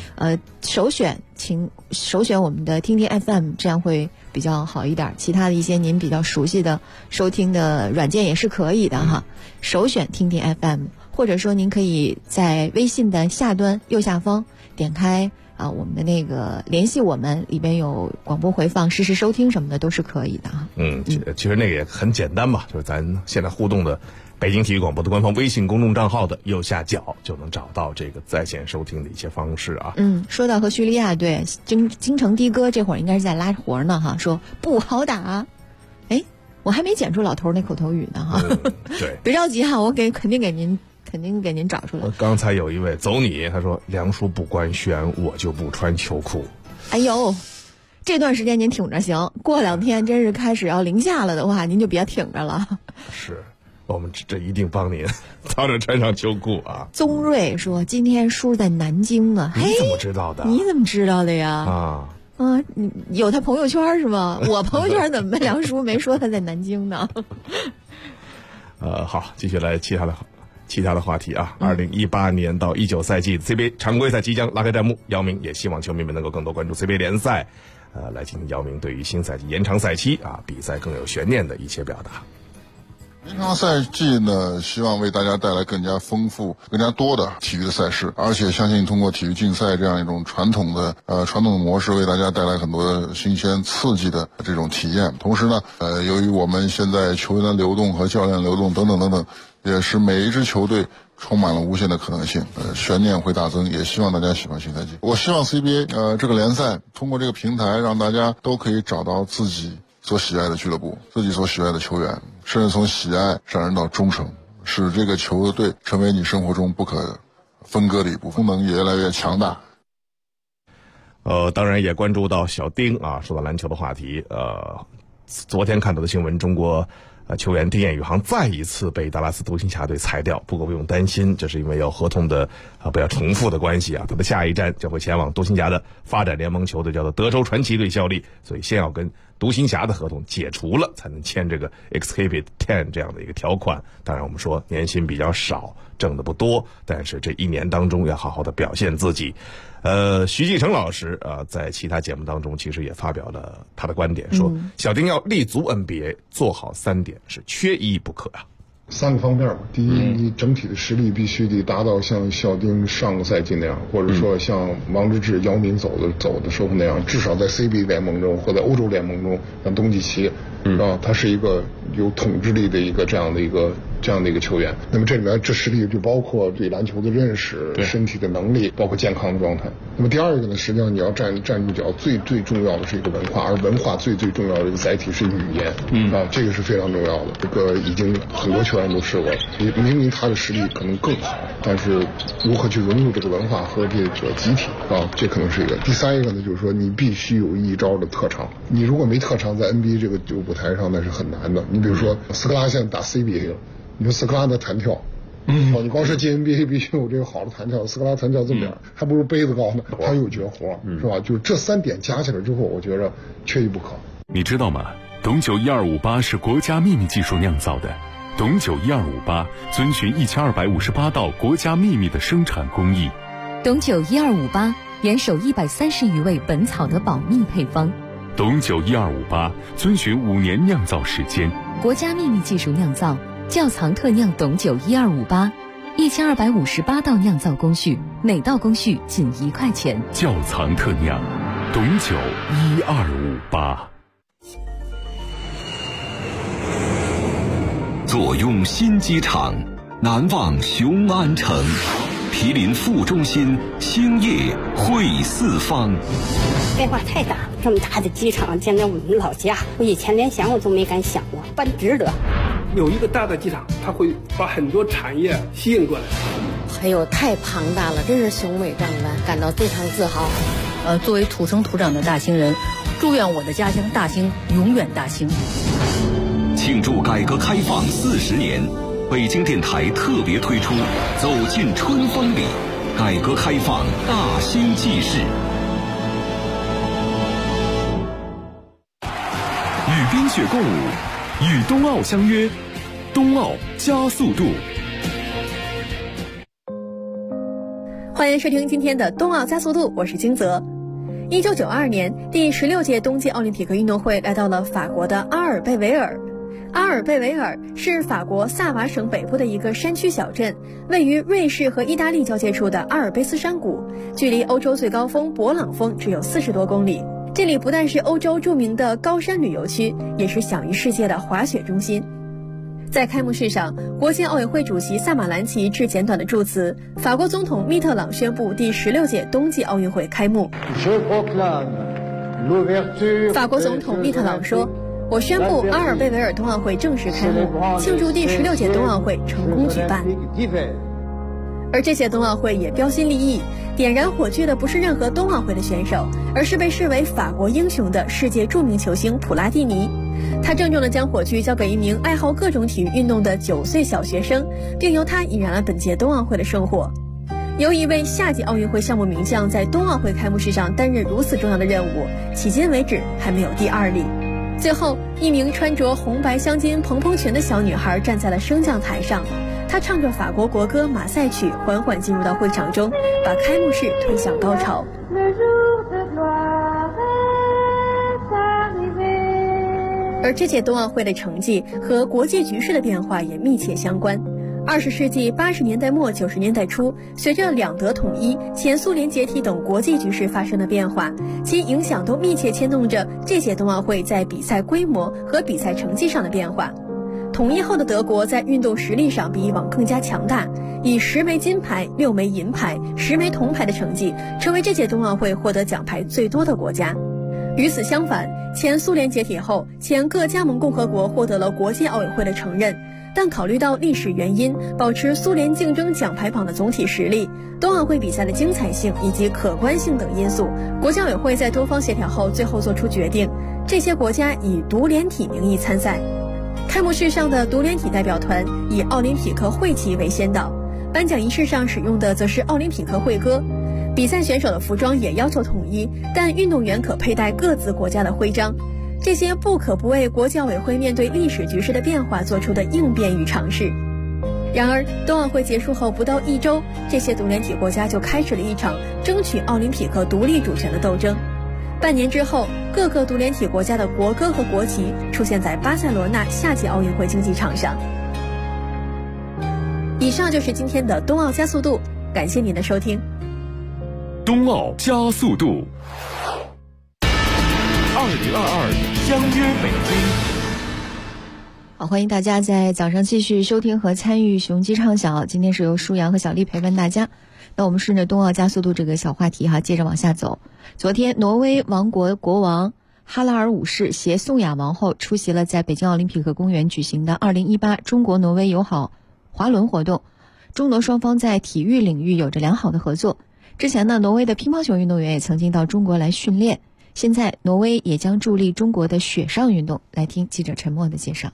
请首选我们的听听 FM， 这样会比较好一点。其他的一些您比较熟悉的收听的软件也是可以的首选听听 FM， 或者说您可以在微信的下端右下方点开我们的那个联系我们，里边有广播回放、实时收听什么的都是可以的其实那个也很简单吧，就是咱现在互动的北京体育广播的官方微信公众账号的右下角就能找到这个在线收听的一些方式说到和叙利亚队，京城的哥这会儿应该是在拉活呢说不好打。我还没剪出老头那口头语呢对， 别着急我肯定给您找出来。 刚才有一位走你，他说梁叔不官宣，我就不穿秋裤。 哎呦，这段时间您挺着行，过2天真是开始要零下了的话，您就别挺着了。 是，我们这一定帮您早点穿上秋裤宗瑞说今天叔在南京呢。 你怎么知道的？ 你怎么知道的呀？你有他朋友圈是吗？我朋友圈怎么梁叔没说他在南京呢？ 好，继续来其他的话题2018年到19赛季 CBA 常规赛即将拉开战幕，姚明也希望球迷们能够更多关注 CBA 联赛，来听姚明对于新赛季延长赛期比赛更有悬念的一些表达。 延长赛季呢，希望为大家带来更加丰富、更加多的体育的赛事，而且相信通过体育竞赛这样一种传统的模式，为大家带来很多新鲜刺激的这种体验。同时呢，由于我们现在球员的流动和教练流动等等，也是每一支球队充满了无限的可能性，悬念会大增，也希望大家喜欢新赛季。我希望 CBA 这个联赛通过这个平台，让大家都可以找到自己所喜爱的俱乐部，自己所喜爱的球员，甚至从喜爱上升到忠诚，使这个球队成为你生活中不可分割的一部分，功能也越来越强大。 当然也关注到小丁说到篮球的话题。昨天看到的新闻，中国球员丁彦雨航再一次被达拉斯独行侠队裁掉，不过不用担心，这是因为有合同的不要重复的关系啊。他的下一站将会前往独行侠的发展联盟球队，叫做德州传奇队效力，所以先要跟独行侠的合同解除了，才能签这个 Exhibit 10这样的一个条款。当然我们说年薪比较少，挣的不多，但是这一年当中要好好的表现自己。徐继成老师在其他节目当中其实也发表了他的观点，说小丁要立足 NBA， 做好3点是缺一不可啊。 3个方面吧。第一，你整体的实力必须得达到像小丁上个赛季那样，或者说像王治郅、姚明走的时候那样，至少在 CBA 联盟中或在欧洲联盟中，像东契奇他是一个有统治力的一个这样的一个球员。那么这里面这实力就包括对篮球的认识、身体的能力，包括健康的状态。那么第二个呢，实际上你要站住脚，最重要的是一个文化，而文化最重要的一个载体是语言这个是非常重要的。这个已经很多球员都试过了，明明他的实力可能更好，但是如何去融入这个文化和这个集体这可能是一个。第三一个呢，就是说你必须有一招的特长，你如果没特长，在 NBA 这个舞台上那是很难的。你比如说斯科拉现在打 CBA 了，你说斯科拉的弹跳你光是进 NBA 必须有这个好的弹跳，斯科拉弹跳这么点还不如杯子高呢，他有绝活是吧？就是这3点加起来之后，我觉着缺一不可。 你知道吗？董酒1258是国家秘密技术酿造的，董酒1258遵循1258道国家秘密的生产工艺。 董酒1258严守130余位本草的保密配方。 董酒1258遵循5年酿造时间， 国家秘密技术酿造，窖藏特酿董酒1258，1258道酿造工序，每道工序仅1块钱。 窖藏特酿董酒1258。 坐拥新机场，难忘雄安城，毗邻副中心，兴业汇四方。 变化太大了，这么大的机场建在我们老家，我以前连想我都没敢想过，办值得。 有一个大的机场，它会把很多产业吸引过来。 还有太庞大了，真是雄伟壮观，感到非常自豪。 作为土生土长的大兴人，祝愿我的家乡大兴永远大兴。 庆祝改革开放40年，北京电台特别推出《走进春风里》，改革开放大兴纪事。 与冰雪共舞，与冬奥相约，冬奥加速度。 欢迎收听今天的冬奥加速度，我是金泽。1992年，第16届冬季奥林匹克运动会来到了法国的阿尔贝维尔。阿尔贝维尔是法国萨瓦省北部的一个山区小镇，位于瑞士和意大利交界处的阿尔卑斯山谷，距离欧洲最高峰勃朗峰只有40多公里。这里不但是欧洲著名的高山旅游区，也是享誉世界的滑雪中心。在开幕式上，国际奥委会主席萨马兰奇致简短的祝词，法国总统密特朗宣布第16届冬季奥运会开幕。法国总统密特朗说，我宣布阿尔贝维尔冬奥会正式开幕，庆祝第16届冬奥会成功举办。而这届冬奥会也标新立异，点燃火炬的不是任何冬奥会的选手，而是被视为法国英雄的世界著名球星普拉蒂尼。他郑重地将火炬交给一名爱好各种体育运动的9岁小学生，并由他引燃了本届冬奥会的圣火。由一位夏季奥运会项目名将在冬奥会开幕式上担任如此重要的任务，迄今为止还没有第2例。最后，一名穿着红白相间蓬蓬裙的小女孩站在了升降台上，她唱着法国国歌《马赛曲》，缓缓进入到会场中，把开幕式推向高潮。而这届冬奥会的成绩和国际局势的变化也密切相关。20世纪80年代末90年代初，随着两德统一、前苏联解体等国际局势发生的变化，其影响都密切牵动着这届冬奥会在比赛规模和比赛成绩上的变化。统一后的德国在运动实力上比以往更加强大，以10枚金牌、6枚银牌、10枚铜牌的成绩，成为这届冬奥会获得奖牌最多的国家。与此相反，前苏联解体后，前各加盟共和国获得了国际奥委会的承认，但考虑到历史原因，保持苏联竞争奖牌榜的总体实力、冬奥会比赛的精彩性以及可观性等因素，国际奥委会在多方协调后最后做出决定，这些国家以独联体名义参赛。 开幕式上的独联体代表团以奥林匹克会旗为先导，颁奖仪式上使用的则是奥林匹克会歌。比赛选手的服装也要求统一，但运动员可佩戴各自国家的徽章。这些不可不为国际奥委会面对历史局势的变化做出的应变与尝试。然而，冬奥会结束后不到1周，这些独联体国家就开始了一场争取奥林匹克独立主权的斗争。半年之后，各个独联体国家的国歌和国旗出现在巴塞罗那夏季奥运会竞技场上。以上就是今天的冬奥加速度，感谢您的收听。 冬奥加速度，2022相约北京。 好，欢迎大家在早上继续收听和参与雄鸡唱晓。今天是由舒阳和小丽陪伴大家。那我们顺着冬奥加速度这个小话题接着往下走。昨天，挪威王国国王哈拉尔五世携宋雅王后出席了在北京奥林匹克公园举行的2018中国挪威友好滑轮活动。中挪双方在体育领域有着良好的合作。之前呢，挪威的乒乓球运动员也曾经到中国来训练。现在，挪威也将助力中国的雪上运动。来听记者陈默的介绍。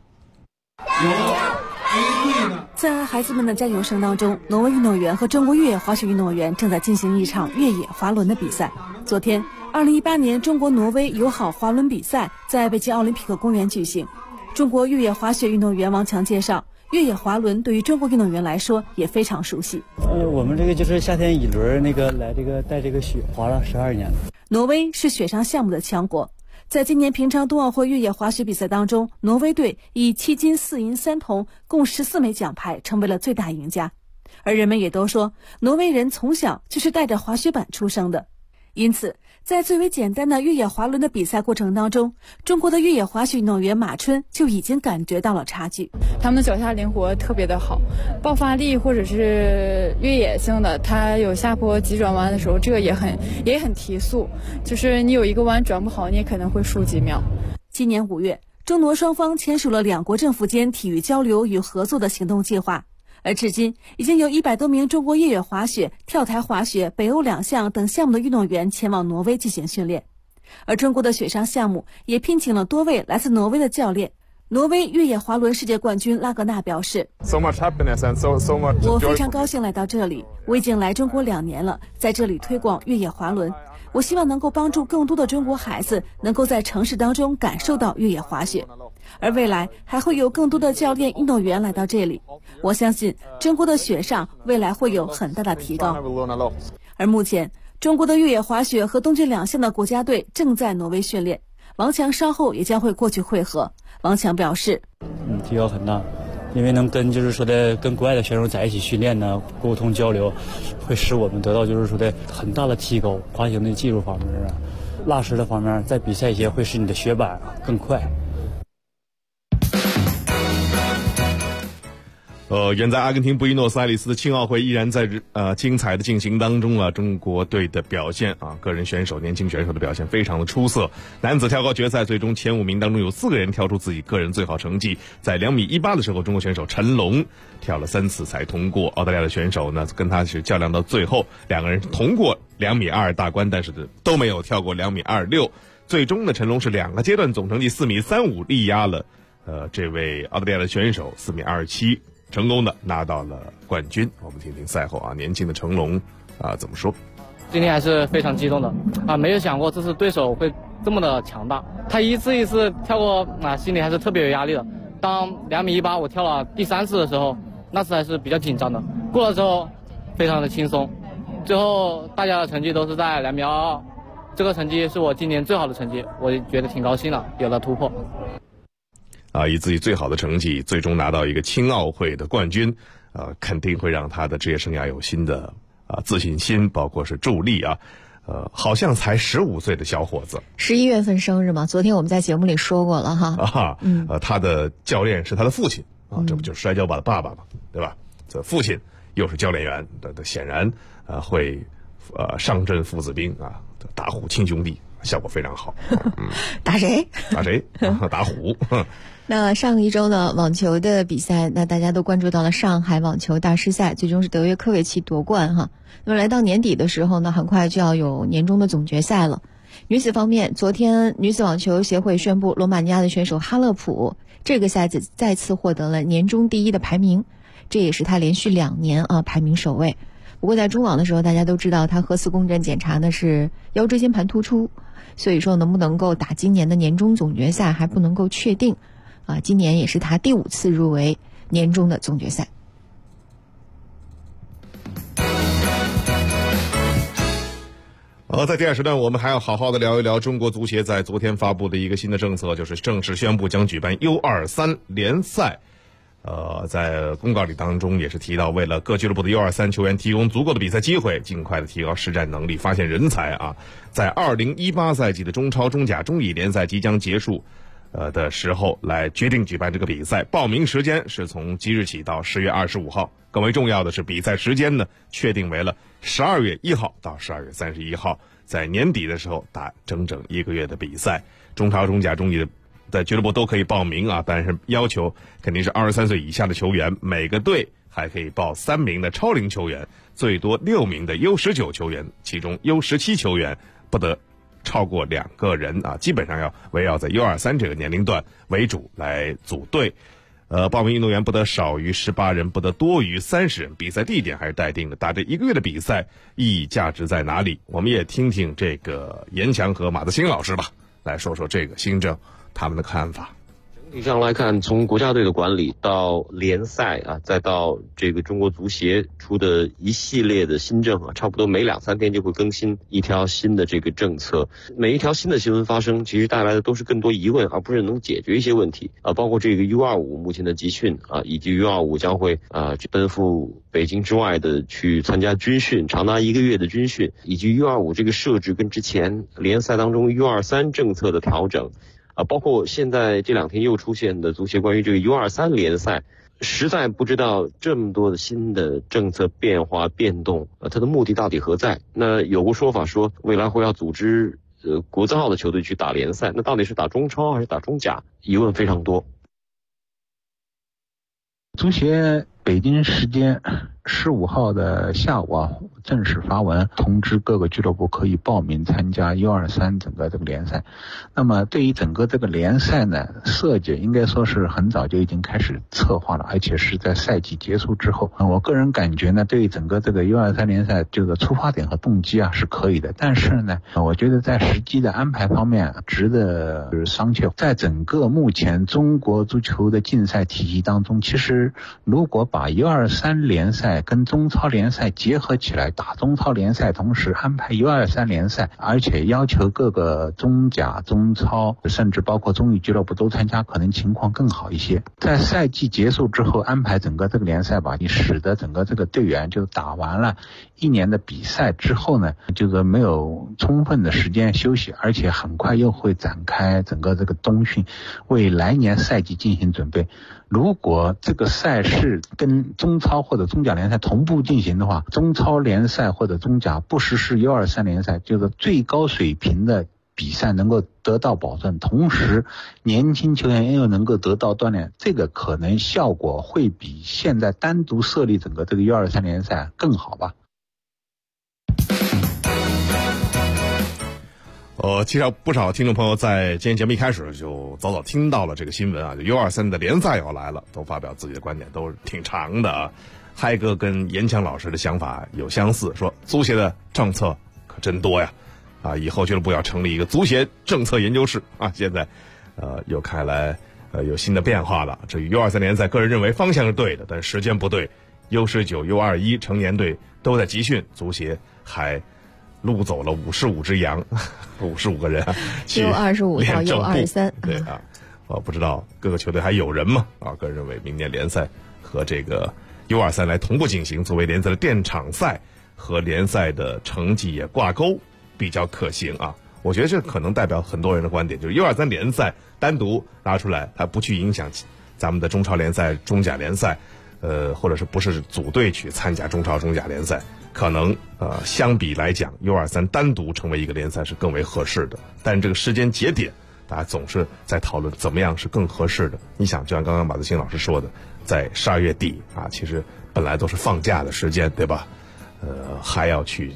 在孩子们的加油声当中，挪威运动员和中国越野滑雪运动员正在进行一场越野滑轮的比赛。昨天，2018年中国挪威友好滑轮比赛在北京奥林匹克公园举行。中国越野滑雪运动员王强介绍，越野滑轮对于中国运动员来说也非常熟悉。 我们这个就是夏天一轮来带这个雪滑了12年了。 挪威是雪上项目的强国。在今年平昌冬奥会越野滑雪比赛当中，挪威队以7金4银3铜共14枚奖牌成为了最大赢家。而人们也都说，挪威人从小就是带着滑雪板出生的。因此，在最为简单的越野滑轮的比赛过程当中，中国的越野滑雪运动员马春就已经感觉到了差距。 他们的脚下灵活特别的好，爆发力或者是越野性的，他有下坡急转弯的时候，这个也很提速，就是你有一个弯转不好，你也可能会输几秒。 今年5月，中挪双方签署了两国政府间体育交流与合作的行动计划。而至今，已经有100多名中国越野滑雪、跳台滑雪、北欧2项等项目的运动员前往挪威进行训练。而中国的雪上项目也聘请了多位来自挪威的教练。挪威越野滑轮世界冠军拉格纳表示，我非常高兴来到这里，我已经来中国2年了，在这里推广越野滑轮。我希望能够帮助更多的中国孩子能够在城市当中感受到越野滑雪。而未来还会有更多的教练运动员来到这里，我相信中国的雪上未来会有很大的提高。而目前中国的越野滑雪和冬季2项的国家队正在挪威训练，王强稍后也将会过去会合。王强表示， 提高很大，因为能跟国外的选手在一起训练呢，沟通交流，会使我们得到很大的提高，滑行的技术方面拉实的方面，在比赛前会使你的雪板更快。 远在阿根廷布宜诺斯艾利斯的青奥会依然在精彩的进行当中啊！中国队的表现个人选手、年轻选手的表现非常的出色。男子跳高决赛最终前5名当中有4个人跳出自己个人最好成绩。在2.18米的时候，中国选手陈龙跳了3次才通过。澳大利亚的选手呢，跟他是较量到最后，2个人通过2.22米大关，但是都没有跳过2.26米。最终呢，陈龙是2个阶段总成绩4.35米，力压了这位澳大利亚的选手4.27米。成功的拿到了冠军。我们听听赛后年轻的成龙怎么说。 今天还是非常激动的没有想过这次对手会这么的强大。他一次一次跳过心里还是特别有压力的。当2.18米我跳了第3次的时候，那次还是比较紧张的。过了之后非常的轻松，最后大家的成绩都是在2.22米，这个成绩是我今年最好的成绩，我觉得挺高兴的，有了突破。 以自己最好的成绩最终拿到一个青奥会的冠军，肯定会让他的职业生涯有新的自信心，包括是助力好像才15岁的小伙子 ，11月份生日嘛，昨天我们在节目里说过了哈。 他的教练是他的父亲这不就是摔跤吧的爸爸嘛，对吧？这父亲又是教练员，显然会上阵父子兵打虎亲兄弟，效果非常好。 打谁？ 打虎。 那上一周呢，网球的比赛，那大家都关注到了上海网球大师赛，最终是德约科维奇夺冠哈。那么来到年底的时候呢，很快就要有年终的总决赛了。 女子方面，昨天女子网球协会宣布，罗马尼亚的选手哈勒普这个赛季再次获得了年终第一的排名，这也是他连续2年排名首位。不过在中网的时候，大家都知道他核磁共振检查的是腰椎间盘突出，所以说能不能够打今年的年终总决赛还不能够确定。今年也是他第5次入围年终的总决赛。 在第2时段，我们还要好好的聊一聊中国足协在昨天发布的一个新的政策，就是正式宣布将举办 U23 联赛。在公告里当中也是提到，为了各俱乐部的 U23 球员提供足够的比赛机会，尽快的提高实战能力，发现人才在2018赛季的中超、中甲、中乙联赛即将结束的时候来决定举办这个比赛。报名时间是从即日起到10月25号。更为重要的是，比赛时间呢确定为了12月1号到12月31号，在年底的时候打整整1个月的比赛。中超、中甲、中乙的俱乐部都可以报名但是要求肯定是23岁以下的球员，每个队还可以报3名的超龄球员，最多6名的 U19 球员，其中 U17 球员不得超过2个人基本上要围绕在 U23 这个年龄段为主来组队。报名运动员不得少于18人，不得多于30人，比赛地点还是待定的。打这1个月的比赛意义价值在哪里？我们也听听这个严强和马德兴老师吧，来说说这个新政他们的看法。 整体上来看，从国家队的管理到联赛再到这个中国足协出的一系列的新政差不多每2-3天就会更新一条新的这个政策。每一条新的新闻发生，其实带来的都是更多疑问，而不是能解决一些问题包括这个 U25 目前的集训以及 U25 将会奔赴北京之外的去参加军训，长达1个月的军训，以及 U25 这个设置跟之前联赛当中 U23 政策的调整包括现在这2天又出现的足协关于这个 U23 联赛，实在不知道这么多的新的政策变化变动它的目的到底何在。那有个说法说未来会要组织国字号的球队去打联赛，那到底是打中超还是打中甲，疑问非常多。 足协北京时间15号的下午正式发文通知各个俱乐部可以报名参加 U23 整个这个联赛。那么对于整个这个联赛呢，设计应该说是很早就已经开始策划了，而且是在赛季结束之后。我个人感觉呢，对于整个这个 U23 联赛这个出发点和动机是可以的，但是呢，我觉得在实际的安排方面值得商榷。在整个目前中国足球的竞赛体系当中，其实如果把 U23 联赛跟中超联赛结合起来打中超联赛，同时安排 U23 联赛，而且要求各个中甲、中超甚至包括中乙俱乐部都参加，可能情况更好一些。在赛季结束之后安排整个这个联赛吧，你使得整个这个队员就打完了1年的比赛之后呢，就是没有充分的时间休息，而且很快又会展开整个这个冬训，为来年赛季进行准备。如果这个赛事跟中超或者中甲联赛同步进行的话，中超联赛或者中甲不实施 U23 联赛，就是最高水平的比赛能够得到保证，同时年轻球员又能够得到锻炼，这个可能效果会比现在单独设立整个这个 U23 联赛更好吧。 其实不少听众朋友在今天节目一开始就早听到了这个新闻就 U23 的联赛要来了，都发表自己的观点，都是挺长的嗨哥跟严强老师的想法有相似，说足协的政策可真多呀以后俱乐部要成立一个足协政策研究室现在又看来有新的变化了。至于 U23 联赛，个人认为方向是对的，但时间不对。U19、U21 成年队都在集训，足协还录走了55只羊，55个人 ，U25 到 U23， 对不知道各个球队还有人吗？个人认为明年联赛和这个 U23 来同步进行，作为联赛的垫场赛和联赛的成绩也挂钩，比较可行我觉得这可能代表很多人的观点，就是 U23 联赛单独拿出来，它不去影响咱们的中超联赛、中甲联赛，或者是不是组队去参加中超、中甲联赛。可能相比来讲 U23 单独成为一个联赛是更为合适的，但这个时间节点大家总是在讨论怎么样是更合适的。你想就像刚刚马德兴老师说的，在12月底其实本来都是放假的时间，对吧？还要去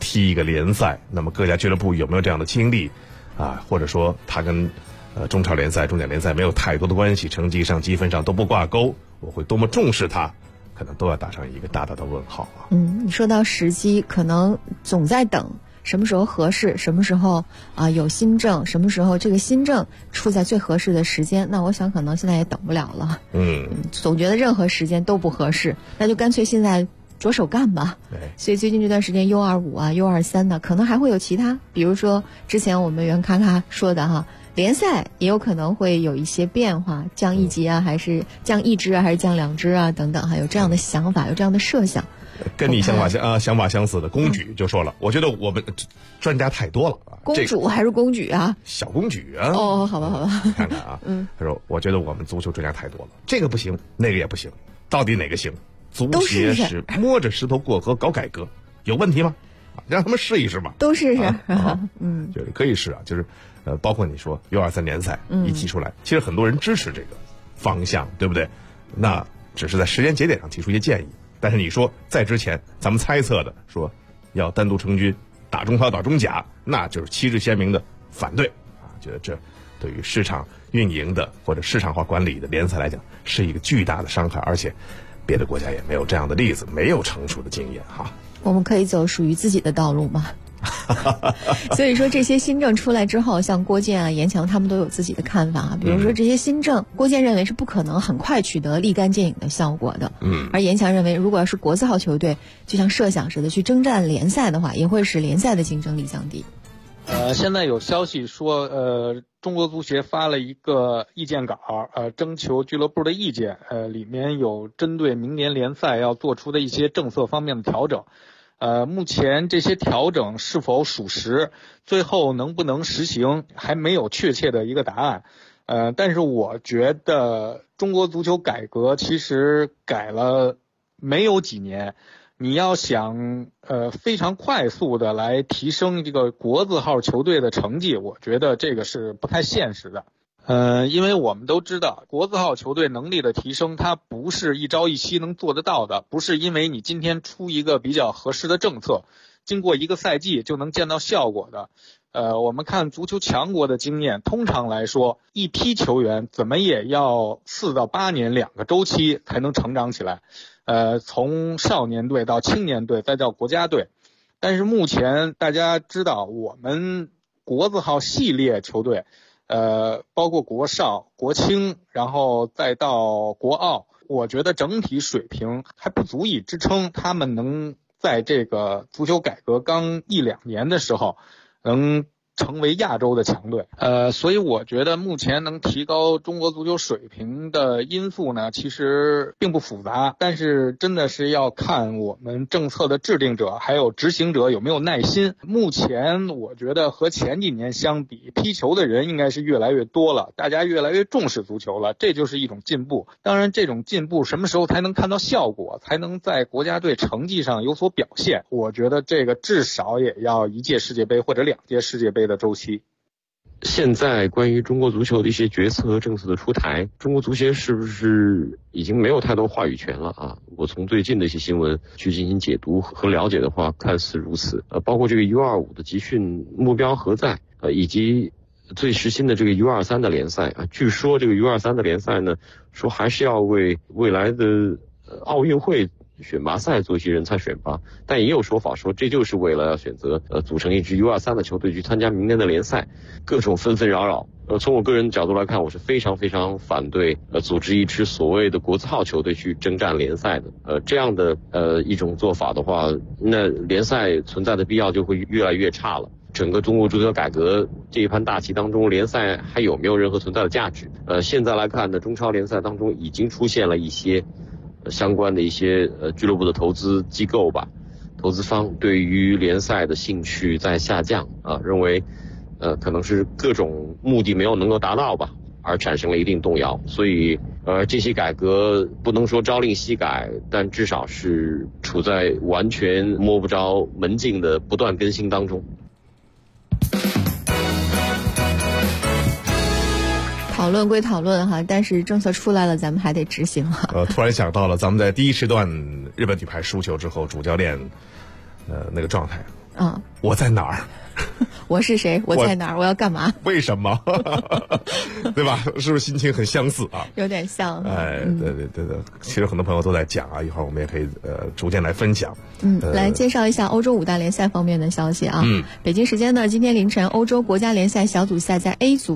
踢一个联赛，那么各家俱乐部有没有这样的经历啊？或者说他跟中超联赛、中甲联赛没有太多的关系，成绩上、积分上都不挂钩，我会多么重视它，可能都要打上一个大大的问号啊。 你说到时机，可能总在等什么时候合适，什么时候有新政，什么时候这个新政处在最合适的时间，那我想可能现在也等不了了。总觉得任何时间都不合适，那就干脆现在着手干吧。所以最近这段时间 U25 啊 U23 的可能还会有其他，比如说之前我们袁咔咔说的哈，联赛也有可能会有一些变化，降一级啊，还是降一支啊，还是降2支啊等等，还有这样的想法，有这样的设想。 跟你想法相似的公举就说了，我觉得我们专家太多了啊。 公主还是公举啊？ 小公举啊。 哦，好吧。 看看啊，他说我觉得我们足球专家太多了，这个不行，那个也不行，到底哪个行？足协是摸着石头过河搞改革，有问题吗？让他们试一试嘛。 都试试。 就是可以试啊，就是包括你说 U23 联赛一提出来，其实很多人支持这个方向，对不对？那只是在时间节点上提出一些建议。但是你说在之前咱们猜测的说要单独成军打中超打中甲，那就是旗帜鲜明的反对啊！觉得这对于市场运营的或者市场化管理的联赛来讲是一个巨大的伤害，而且别的国家也没有这样的例子，没有成熟的经验哈。 我们可以走属于自己的道路吗？所以说这些新政出来之后，像郭健啊、严强他们都有自己的看法啊。比如说这些新政，郭健认为是不可能很快取得立竿见影的效果的。而严强认为，如果要是国字号球队就像设想似的去征战联赛的话，也会使联赛的竞争力降低。 现在有消息说，中国足协发了一个意见稿，征求俱乐部的意见，里面有针对明年联赛要做出的一些政策方面的调整。目前这些调整是否属实，最后能不能实行，还没有确切的一个答案。但是我觉得中国足球改革其实改了没有几年，你要想非常快速的来提升这个国字号球队的成绩，我觉得这个是不太现实的。因为我们都知道国字号球队能力的提升，它不是一朝一夕能做得到的，不是因为你今天出一个比较合适的政策，经过一个赛季就能见到效果的。我们看足球强国的经验，通常来说一批球员怎么也要4到8年2个周期才能成长起来，从少年队到青年队再到国家队。但是目前大家知道我们国字号系列球队包括国少、国青，然后再到国奥，我觉得整体水平还不足以支撑他们能在这个足球改革刚1-2年的时候能成为亚洲的强队。所以我觉得目前能提高中国足球水平的因素呢，其实并不复杂，但是真的是要看我们政策的制定者还有执行者有没有耐心。目前我觉得和前几年相比，踢球的人应该是越来越多了，大家越来越重视足球了，这就是一种进步。当然这种进步什么时候才能看到效果，才能在国家队成绩上有所表现，我觉得这个至少也要1届世界杯或者2届世界杯的周期。 现在关于中国足球的一些决策和政策的出台，中国足协是不是已经没有太多话语权了啊？我从最近的一些新闻去进行解读和了解的话，看似如此。包括这个 U25 的集训目标何在？以及最时新的这个 U23 的联赛啊，据说这个 U23 的联赛呢，说还是要为未来的奥运会选拔赛做一些人才选拔，但也有说法说这就是为了要选择组成一支 U23 的球队去参加明年的联赛，各种纷纷扰扰。从我个人角度来看，我是非常非常反对组织一支所谓的国字号球队去征战联赛的。这样的一种做法的话，那联赛存在的必要就会越来越差了。整个中国足球改革这一盘大棋当中，联赛还有没有任何存在的价值？现在来看呢，中超联赛当中已经出现了一些相关的一些俱乐部的投资机构吧，投资方对于联赛的兴趣在下降啊，认为可能是各种目的没有能够达到吧，而产生了一定动摇。所以这些改革不能说朝令夕改，但至少是处在完全摸不着门径的不断更新当中。 讨论归讨论哈，但是政策出来了，咱们还得执行哈。 突然想到了，咱们在第一时段日本女排输球之后，主教练那个状态， 啊， 我在哪儿？ 我是谁？我在哪儿？我要干嘛？ 为什么？对吧？是不是心情很相似啊？ 有点像。 对，其实很多朋友都在讲啊，一会儿我们也可以逐渐来分享。 来介绍一下欧洲5大联赛方面的消息啊。北京时间呢，今天凌晨，欧洲国家联赛小组赛在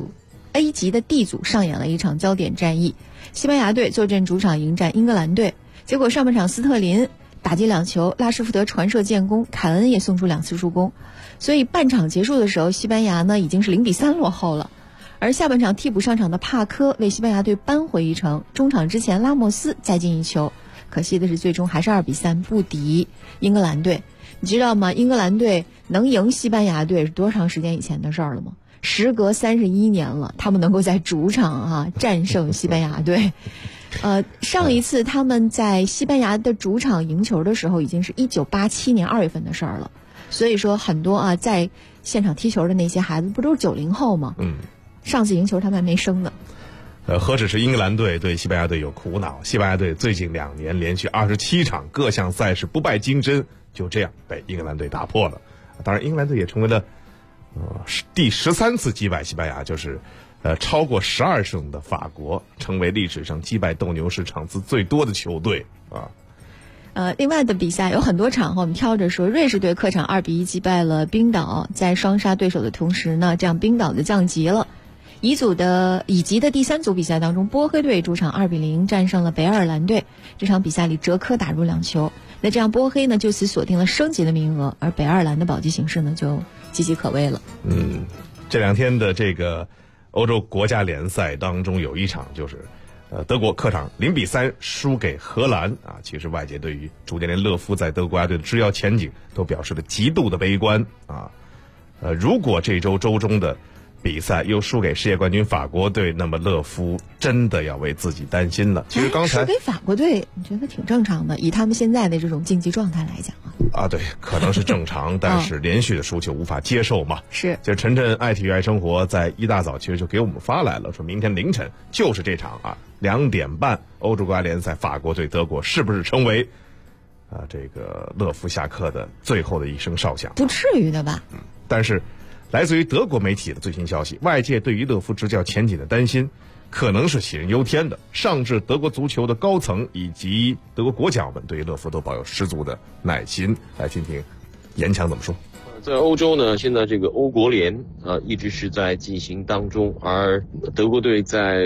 A 级的 D 组上演了一场焦点战役，西班牙队坐镇主场迎战英格兰队。结果上半场斯特林打进2球，拉什福德传射建功，凯恩也送出2次助攻。所以半场结束的时候，西班牙呢已经是0-3落后了。而下半场替补上场的帕科为西班牙队扳回一城，中场之前拉莫斯再进1球。可惜的是，最终还是2-3不敌英格兰队。你知道吗？英格兰队能赢西班牙队是多长时间以前的事儿了吗？时隔31年了，他们能够在主场战胜西班牙队。上一次他们在西班牙的主场赢球的时候，已经是1987年2月份的事儿了。所以说，很多在现场踢球的那些孩子，不都是90后吗？上次赢球他们还没生呢。 何止是英格兰队对西班牙队有苦恼，西班牙队最近2年连续27场各项赛事不败金针，就这样被英格兰队打破了。当然，英格兰队也成为了第13次击败西班牙，就是超过12胜的法国，成为历史上击败斗牛士场次最多的球队啊。 另外的比赛有很多场，我们挑着说，瑞士队客场2-1击败了冰岛，在双杀对手的同时呢，这样冰岛就降级了。乙级的第3组比赛当中，波黑队主场2-0战胜了北爱尔兰队，这场比赛里哲科打入2球，那这样波黑呢就此锁定了升级的名额，而北爱尔兰的保级形势呢就岌岌可危了。 这2天的这个欧洲国家联赛当中有一场就是德国客场0-3输给荷兰啊！其实外界对于主教练勒夫在德国国家队的执教前景都表示了极度的悲观啊。如果这周周中的比赛又输给世界冠军法国队，那么勒夫真的要为自己担心了。其实刚才输给法国队，你觉得挺正常的，以他们现在的这种竞技状态来讲对，可能是正常，但是连续的输球无法接受嘛。 是， 就晨晨爱体育爱生活在一大早其实就给我们发来了，说明天凌晨就是这场2点半欧洲国家联赛法国对德国，是不是成为这个勒夫下课的最后的一声哨响？ 不至于的吧？ 但是来自于德国媒体的最新消息，外界对于勒夫执教前景的担心可能是杞人忧天的，上至德国足球的高层以及德国国脚们对于勒夫都抱有十足的耐心。来听听严强怎么说。 在欧洲呢，现在这个欧国联一直是在进行当中，而德国队在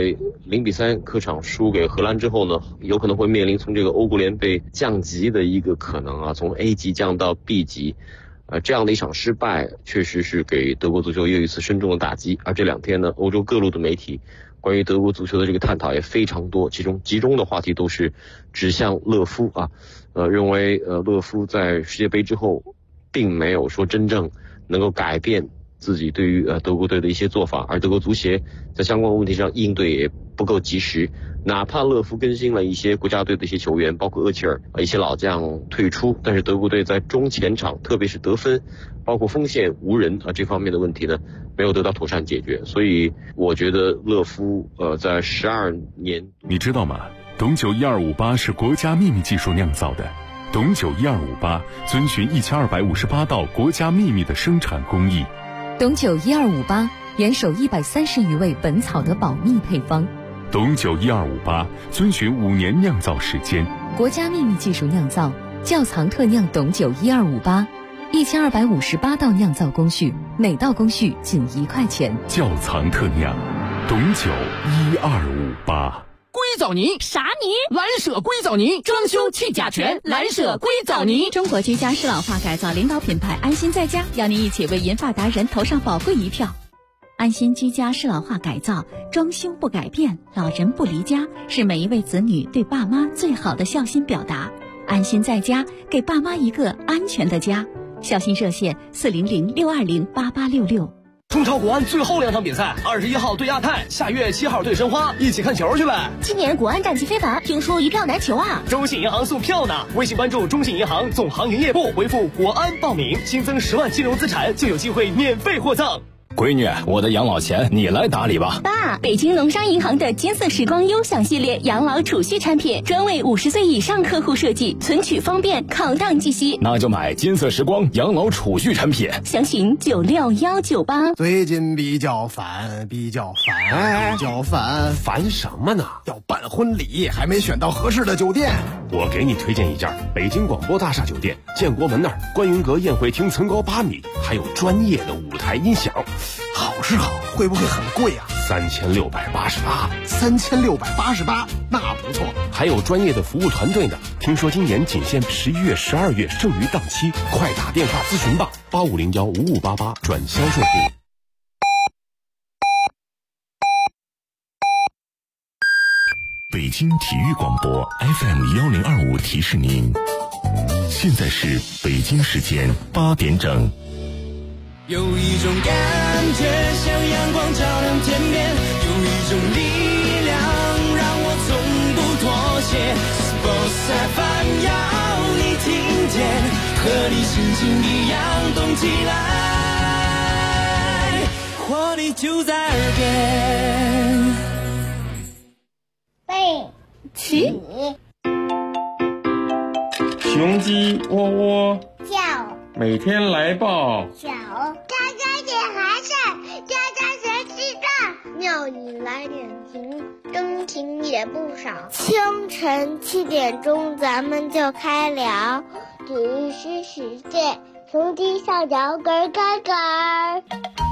0-3客场输给荷兰之后呢，有可能会面临从这个欧国联被降级的一个可能从 A 级降到 B 级。这样的一场失败确实是给德国足球又一次深重的打击。而这2天呢，欧洲各路的媒体关于德国足球的这个探讨也非常多，其中集中的话题都是指向勒夫认为勒夫在世界杯之后并没有说真正能够改变自己对于德国队的一些做法，而德国足协在相关问题上应对也不够及时。哪怕勒夫更新了一些国家队的一些球员，包括厄齐尔一些老将退出，但是德国队在中前场特别是得分包括锋线无人这方面的问题呢没有得到妥善解决。所以我觉得勒夫在12年。 你知道吗？董酒1258是国家秘密技术酿造的，董酒1258遵循1258道国家秘密的生产工艺。 董酒1258严守130余位本草的保密配方。 董酒1258遵循5年酿造时间， 国家秘密技术酿造，窖藏特酿董酒1258，1258道酿造工序，每道工序仅1块钱。 窖藏特酿，董酒1258。 硅藻泥啥泥？蓝舍硅藻泥，装修去甲醛，蓝舍硅藻泥。 中国居家适老化改造领导品牌安心在家，邀您一起为银发达人投上宝贵一票。安心居家适老化改造，装修不改变，老人不离家，是每一位子女对爸妈最好的孝心表达。安心在家，给爸妈一个安全的家。孝心热线400-620-8866。 中超国安最后2场比赛，21号对亚泰，下月7号对申花，一起看球去呗。 今年国安战绩非凡，听说一票难求啊。 中信银行送票呢，微信关注中信银行总行营业部，回复国安报名，新增10万金融资产就有机会免费获赠。 闺女，我的养老钱你来打理吧。 爸，北京农商银行的金色时光优享系列养老储蓄产品，专为50岁以上客户设计，存取方便，抗荡计息。 那就买金色时光养老储蓄产品， 详询96198。 最近比较烦， 烦什么呢？ 要办婚礼，还没选到合适的酒店。 我给你推荐一家北京广播大厦酒店，建国门那儿观云阁宴会厅层高8米，还有专业的舞台音响。 好是好，会不会很贵啊 ？3688。 3688，那不错。 还有专业的服务团队呢。听说今年仅限11月、12月剩余档期，快打电话咨询吧，85015588转销售部。 北京体育广播 FM1025提示您，现在是北京时间8点整。 有一种感觉像阳光照亮天边，有一种力量让我从不妥协。Sports FM 要你听见，和你心情一样动起来，活力就在耳边。 背起， 雄鸡窝窝叫， 每天来报小，喳喳点孩子，喳喳学吃饭，妙语来点评，真情也不少。清晨7点钟，咱们就开聊，体育新世界，从地上摇杆杆杆。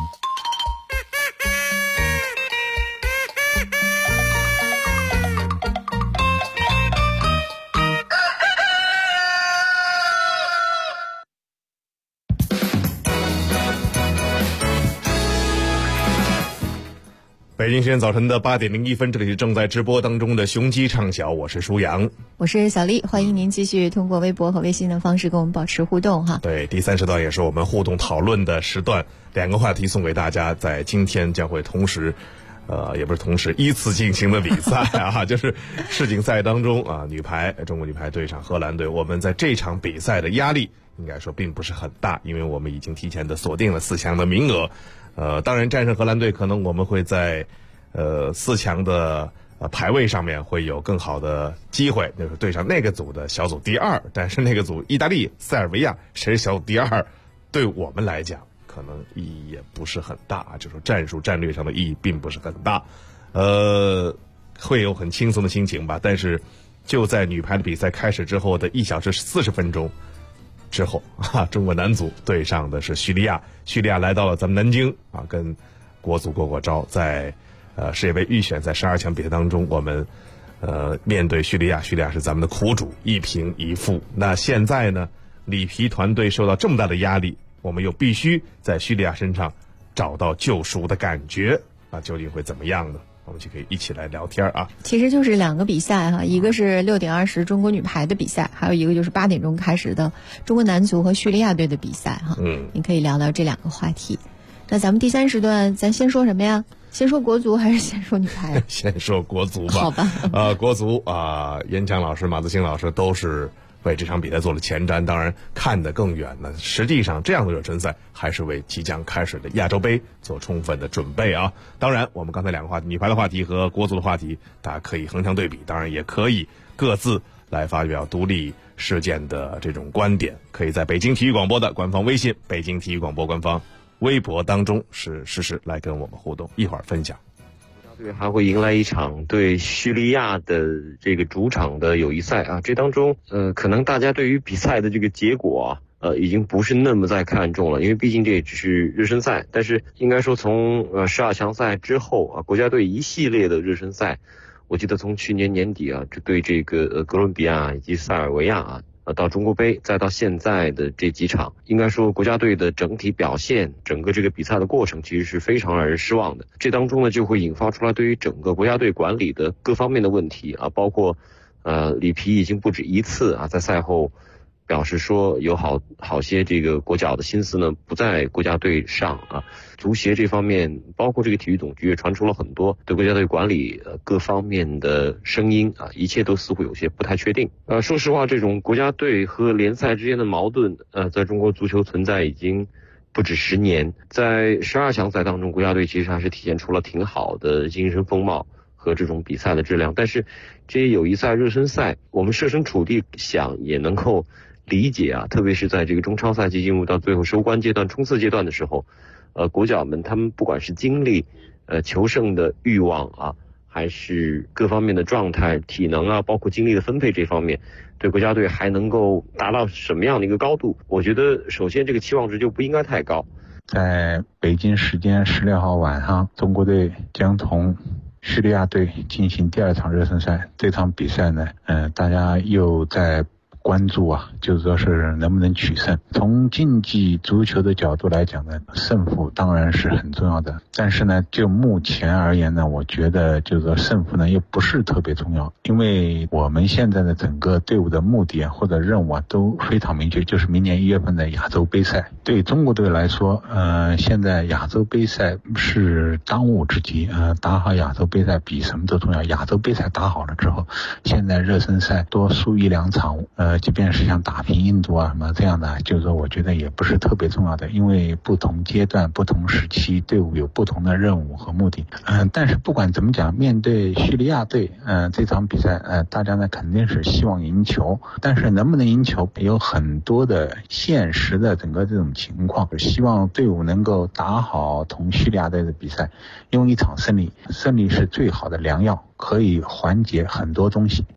北京时间早晨的8点01分，这里是正在直播当中的雄鸡畅晓，我是舒阳， 我是小丽，欢迎您继续通过微博和微信的方式跟我们保持互动哈。 对，第3时段也是我们互动讨论的时段，2个话题送给大家，在今天将会同时也不是同时依次进行的比赛啊，就是世锦赛当中啊，中国女排对上荷兰队，我们在这场比赛的压力应该说并不是很大，因为我们已经提前的锁定了4强的名额。当然战胜荷兰队，可能我们会在4强的排位上面会有更好的机会，就是对上那个组的小组第2，但是那个组意大利、塞尔维亚谁是小组第2，对我们来讲可能意义也不是很大，就是战略上的意义并不是很大，会有很轻松的心情吧。但是就在女排的比赛开始之后的1小时40分钟之后中国男足对上的是叙利亚来到了咱们南京啊，跟国足过招，在世界杯预选赛12强比赛当中，我们面对叙利亚是咱们的苦主，1平1负。那现在呢，里皮团队受到这么大的压力，我们又必须在叙利亚身上找到救赎的感觉啊，究竟会怎么样呢？我们就可以一起来聊天啊。 其实就是2个比赛哈，一个是6点20中国女排的比赛，还有一个就是8点钟开始的中国男足和叙利亚队的比赛哈。你可以聊聊这2个话题。那咱们第3时段咱先说什么呀？先说国足还是先说女排？ 先说国足吧。 好吧。 国足严强老师、马泽兴老师都是为这场比赛做了前瞻，当然看得更远呢。实际上这样的热身赛还是为即将开始的亚洲杯做充分的准备啊。当然我们刚才2个话题，女排的话题和国足的话题，大家可以横向对比，当然也可以各自来发表独立事件的这种观点，可以在北京体育广播的官方微信、北京体育广播官方微博当中是实时来跟我们互动，一会儿分享。 对，还会迎来一场对叙利亚的这个主场的友谊赛啊，这当中可能大家对于比赛的这个结果已经不是那么再看重了，因为毕竟这也只是热身赛。但是应该说从12强赛之后啊，国家队一系列的热身赛，我记得从去年年底啊，对这个哥伦比亚以及塞尔维亚啊，到中国杯，再到现在的这几场，应该说国家队的整体表现，整个这个比赛的过程其实是非常让人失望的。这当中呢，就会引发出来对于整个国家队管理的各方面的问题啊，包括里皮已经不止一次啊，在赛后表示说有好些这个国脚的心思呢不在国家队上啊，足协这方面包括这个体育总局也传出了很多对国家队管理各方面的声音啊，一切都似乎有些不太确定。说实话，这种国家队和联赛之间的矛盾在中国足球存在已经不止10年。在12强赛当中，国家队其实还是体现出了挺好的精神风貌和这种比赛的质量。但是这些友谊赛、热身赛，我们设身处地想也能够理解啊，特别是在这个中超赛季进入到最后收官阶段、冲刺阶段的时候，国脚们他们不管是精力、求胜的欲望啊，还是各方面的状态、体能啊，包括精力的分配这方面，对国家队还能够达到什么样的一个高度？我觉得首先这个期望值就不应该太高。 在北京时间16号晚上，中国队将同叙利亚队进行第2场热身赛。这场比赛呢，大家又在关注啊，就是说是能不能取胜。从竞技足球的角度来讲呢，胜负当然是很重要的，但是呢，就目前而言呢，我觉得就是说胜负呢又不是特别重要，因为我们现在的整个队伍的目的或者任务啊都非常明确，就是明年1月份的亚洲杯赛。对中国队来说，现在亚洲杯赛是当务之急，打好亚洲杯赛比什么都重要。亚洲杯赛打好了之后，现在热身赛多输1-2场，即便是像打平印度啊什么这样的，就是说我觉得也不是特别重要的，因为不同阶段、不同时期队伍有不同的任务和目的。但是不管怎么讲，面对叙利亚队，这场比赛，大家呢肯定是希望赢球，但是能不能赢球有很多的现实的整个这种情况。希望队伍能够打好同叙利亚队的比赛，用一场胜利，胜利是最好的良药，可以缓解很多东西。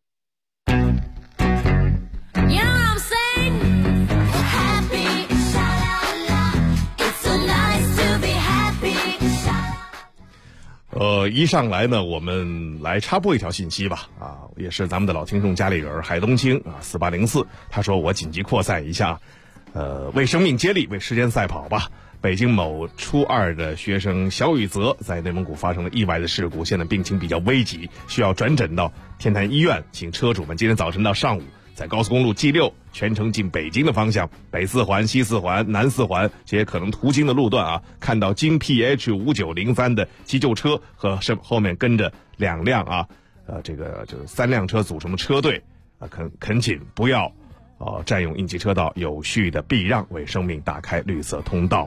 一上来呢，我们来插播一条信息吧，也是咱们的老听众家里人海东青4804，他说我紧急扩赛一下，为生命接力，为时间赛跑吧。北京某初2的学生小雨泽在内蒙古发生了意外的事故，现在病情比较危急，需要转诊到天坛医院，请车主们今天早晨到上午在高速公路 G6 全程进北京的方向，北4环、西4环、南4环这些可能途经的路段看到京 PH5903 的急救车和后面跟着2辆这个就是3辆车组成的车队恳请不要占用应急车道，有序的避让，为生命打开绿色通道。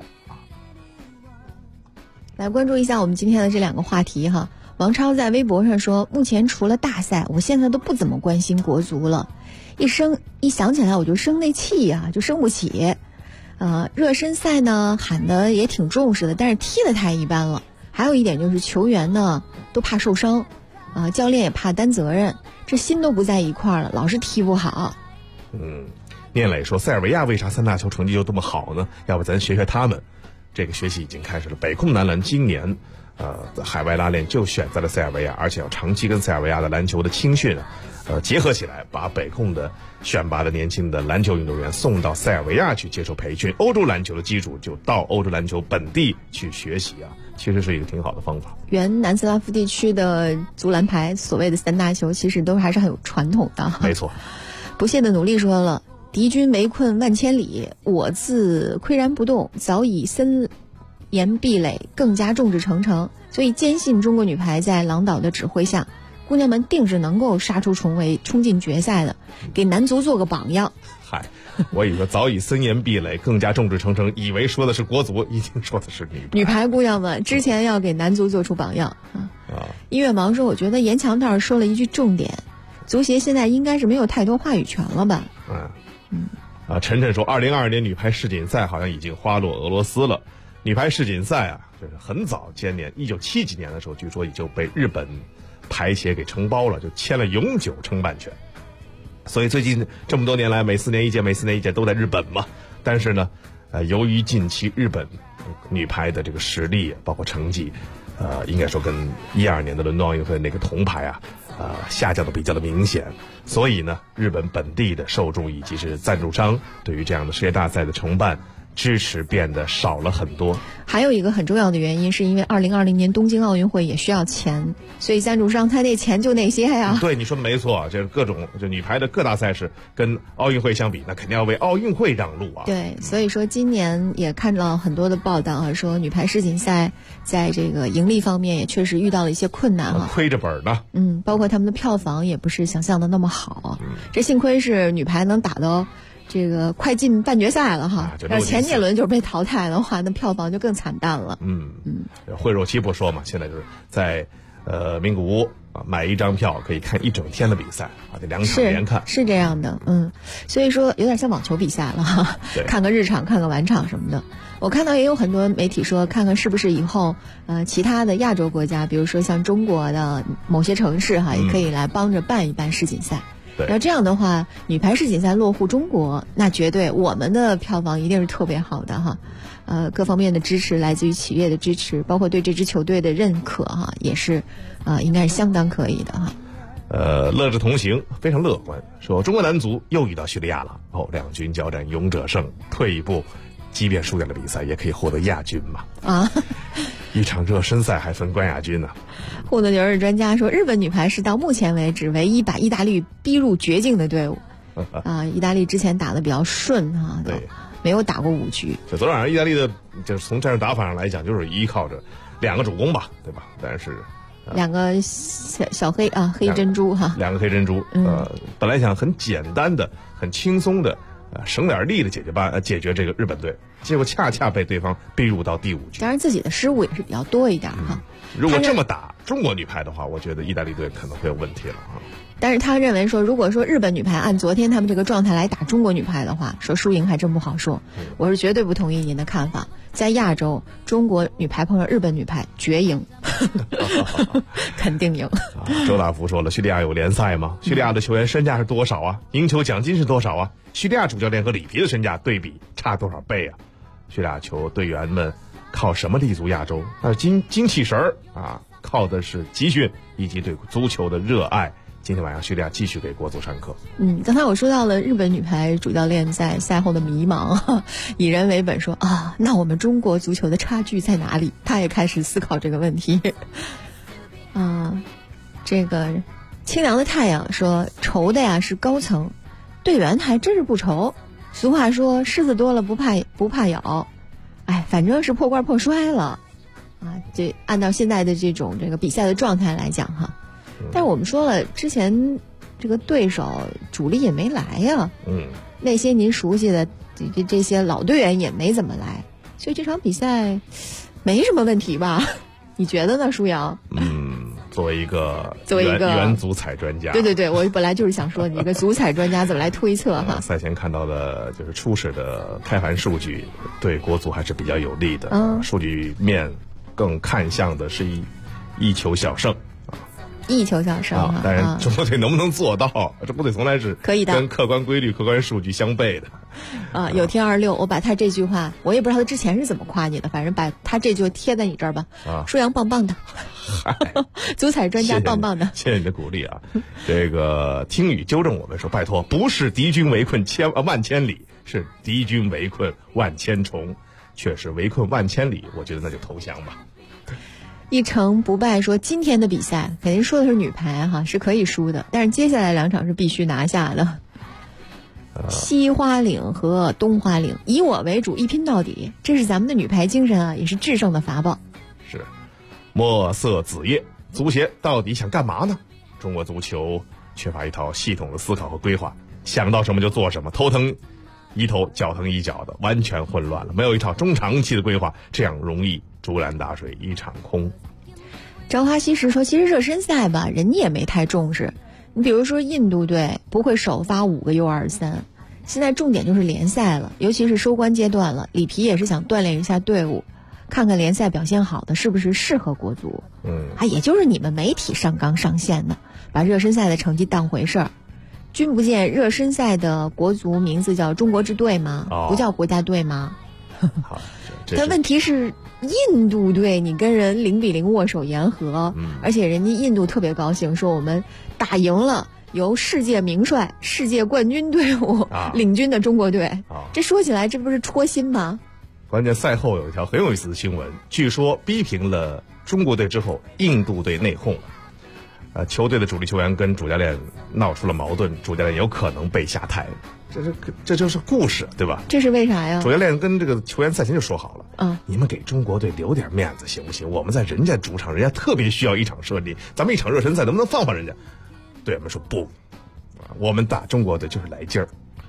来关注一下我们今天的这2个话题哈。王超在微博上说，目前除了大赛，我现在都不怎么关心国足了，一想起来我就生那气啊，就生不起。热身赛呢喊的也挺重视的，但是踢得太一般了。还有一点就是球员呢都怕受伤，教练也怕担责任，这心都不在一块儿了，老是踢不好。 聂磊说，塞尔维亚为啥3大球成绩就这么好呢？要不咱学学他们。这个学习已经开始了。北控男篮今年海外拉练就选在了塞尔维亚，而且要长期跟塞尔维亚的篮球的青训结合起来，把北控的选拔的年轻的篮球运动员送到塞尔维亚去接受培训。欧洲篮球的基础就到欧洲篮球本地去学习其实是一个挺好的方法。 原南斯拉夫地区的足篮排所谓的3大球其实都还是很有传统的。 没错。 不懈的努力说了，敌军围困万千里，我自岿然不动，早已森严壁垒，更加众志成城，所以坚信中国女排在郎导的指挥下，姑娘们定是能够杀出重围，冲进决赛的，给男足做个榜样。 我以为早已森严壁垒，更加众志成城，以为说的是国足，一定说的是女排姑娘们之前要给男足做出榜样音乐盲说，我觉得严强道说了一句重点，足协现在应该是没有太多话语权了吧。 晨晨说2022年女排世锦赛好像已经花落俄罗斯了。女排世锦赛就是很早前年1970几年的时候，据说已经被日本排协给承包了，就签了永久承办权。所以最近这么多年来，每4年一届都在日本嘛。但是呢，由于近期日本女排的这个实力包括成绩，应该说跟12年的伦敦奥运会那个铜牌下降的比较的明显，所以呢，日本本地的受众以及是赞助商对于这样的世界大赛的承办支持变得少了很多。 还有一个很重要的原因，是因为2020年东京奥运会也需要钱，所以赞助商他那钱就那些呀。 对，你说的没错，这各种就女排的各大赛事跟奥运会相比，那肯定要为奥运会让路对，所以说今年也看到很多的报道说女排世锦赛在这个盈利方面也确实遇到了一些困难亏着本呢。 包括他们的票房也不是想象的那么好。这幸亏是女排能打到这个快进半决赛了哈， 要前几轮就被淘汰的话，那票房就更惨淡了。 惠若期不说嘛，现在就是在名古屋买一张票可以看一整天的比赛啊，这2场连看是这样的，所以说有点像网球比赛了哈，看个日场，看个晚场什么的。我看到也有很多媒体说，看看是不是以后其他的亚洲国家，比如说像中国的某些城市哈，也可以来帮着办一办世锦赛。然后这样的话，女排世锦赛落户中国，那绝对我们的票房一定是特别好的哈。各方面的支持，来自于企业的支持，包括对这支球队的认可哈，也是应该是相当可以的哈。 乐之同行非常乐观，说中国男足又遇到叙利亚了，两军交战勇者胜，退一步，即便输掉了比赛，也可以获得亚军嘛。一场热身赛还分冠亚军呢。 互动牛日专家说，日本女排是到目前为止唯一把意大利逼入绝境的队伍。意大利之前打得比较顺哈，对，没有打过5局。 就昨晚上意大利的，就是从战术打法上来讲，就是依靠着2个主攻吧，对吧？但是 2个小黑黑珍珠哈 ，2个黑珍珠。本来想很简单的、很轻松的。省点力的解决这个日本队，结果恰恰被对方逼入到第5局。 当然自己的失误也是比较多一点哈。 如果这么打中国女排的话，我觉得意大利队可能会有问题了啊。 但是他认为说，如果说日本女排按昨天他们这个状态来打中国女排的话，说输赢还真不好说。我是绝对不同意您的看法。在亚洲，中国女排碰上日本女排绝赢，肯定赢。 周大福说了，叙利亚有联赛吗？叙利亚的球员身价是多少啊？赢球奖金是多少啊？叙利亚主教练和里皮的身价对比差多少倍啊？叙利亚球队员们靠什么立足亚洲？那是精气神儿啊，靠的是集训以及对足球的热爱。今天晚上叙利亚继续给国足上课。 刚才我说到了日本女排主教练在赛后的迷茫，以人为本说那我们中国足球的差距在哪里？他也开始思考这个问题。这个清凉的太阳说，愁的呀是高层，队员还真是不愁。俗话说，虱子多了不怕咬，反正是破罐破摔了这按照现在的这个比赛的状态来讲哈。但是我们说了，之前这个对手主力也没来呀，那些您熟悉的这些老队员也没怎么来，所以这场比赛没什么问题吧？你觉得呢，舒阳？ 作为一个原足彩专家， 对，我本来就是想说，你一个足彩专家怎么来推测哈？ 赛前看到的就是初始的开盘数据，对国足还是比较有利的。数据面更看向的是一球小胜。 一球小胜当然中国队能不能做到？中国队从来是可以的， 跟客观规律、客观数据相悖的。 有天26，我把他这句话，我也不知道他之前是怎么夸你的，反正把他这句贴在你这儿吧。舒阳棒棒的，足彩专家棒棒的， 谢谢你的鼓励啊！这个听雨纠正我们说，拜托，不是敌军围困万千里，是敌军围困万千重。确实围困万千里，我觉得那就投降吧。 一成不败说，今天的比赛肯定说的是女排哈，是可以输的，但是接下来2场是必须拿下的。西花岭和东花岭，以我为主，一拼到底，这是咱们的女排精神啊，也是制胜的法宝。 是，墨色子夜，足协到底想干嘛呢？中国足球缺乏一套系统的思考和规划，想到什么就做什么，头疼一头脚疼一脚的，完全混乱了，没有一套中长期的规划，这样容易竹篮打水一场空。 朝花夕拾说，其实热身赛吧，人家也没太重视。你比如说印度队不会首发5个 U23，现在重点就是联赛了，尤其是收官阶段了，里皮也是想锻炼一下队伍，看看联赛表现好的是不是适合国足。也就是你们媒体上纲上线的，把热身赛的成绩当回事儿。君不见热身赛的国足名字叫中国之队吗？不叫国家队吗？ 好， 但问题是印度队你跟人0-0握手言和，而且人家印度特别高兴，说我们打赢了由世界名帅、世界冠军队伍领军的中国队。这说起来这不是戳心吗？ 关键赛后有一条很有意思的新闻，据说逼平了中国队之后，印度队内讧了。球队的主力球员跟主教练闹出了矛盾，主教练有可能被下台，这就是故事，对吧？ 这是为啥呀？ 主教练跟这个球员赛前就说好了，你们给中国队留点面子行不行？我们在人家主场，人家特别需要一场胜利，咱们一场热身赛能不能放人家？队员们说不，我们打中国队就是来劲儿。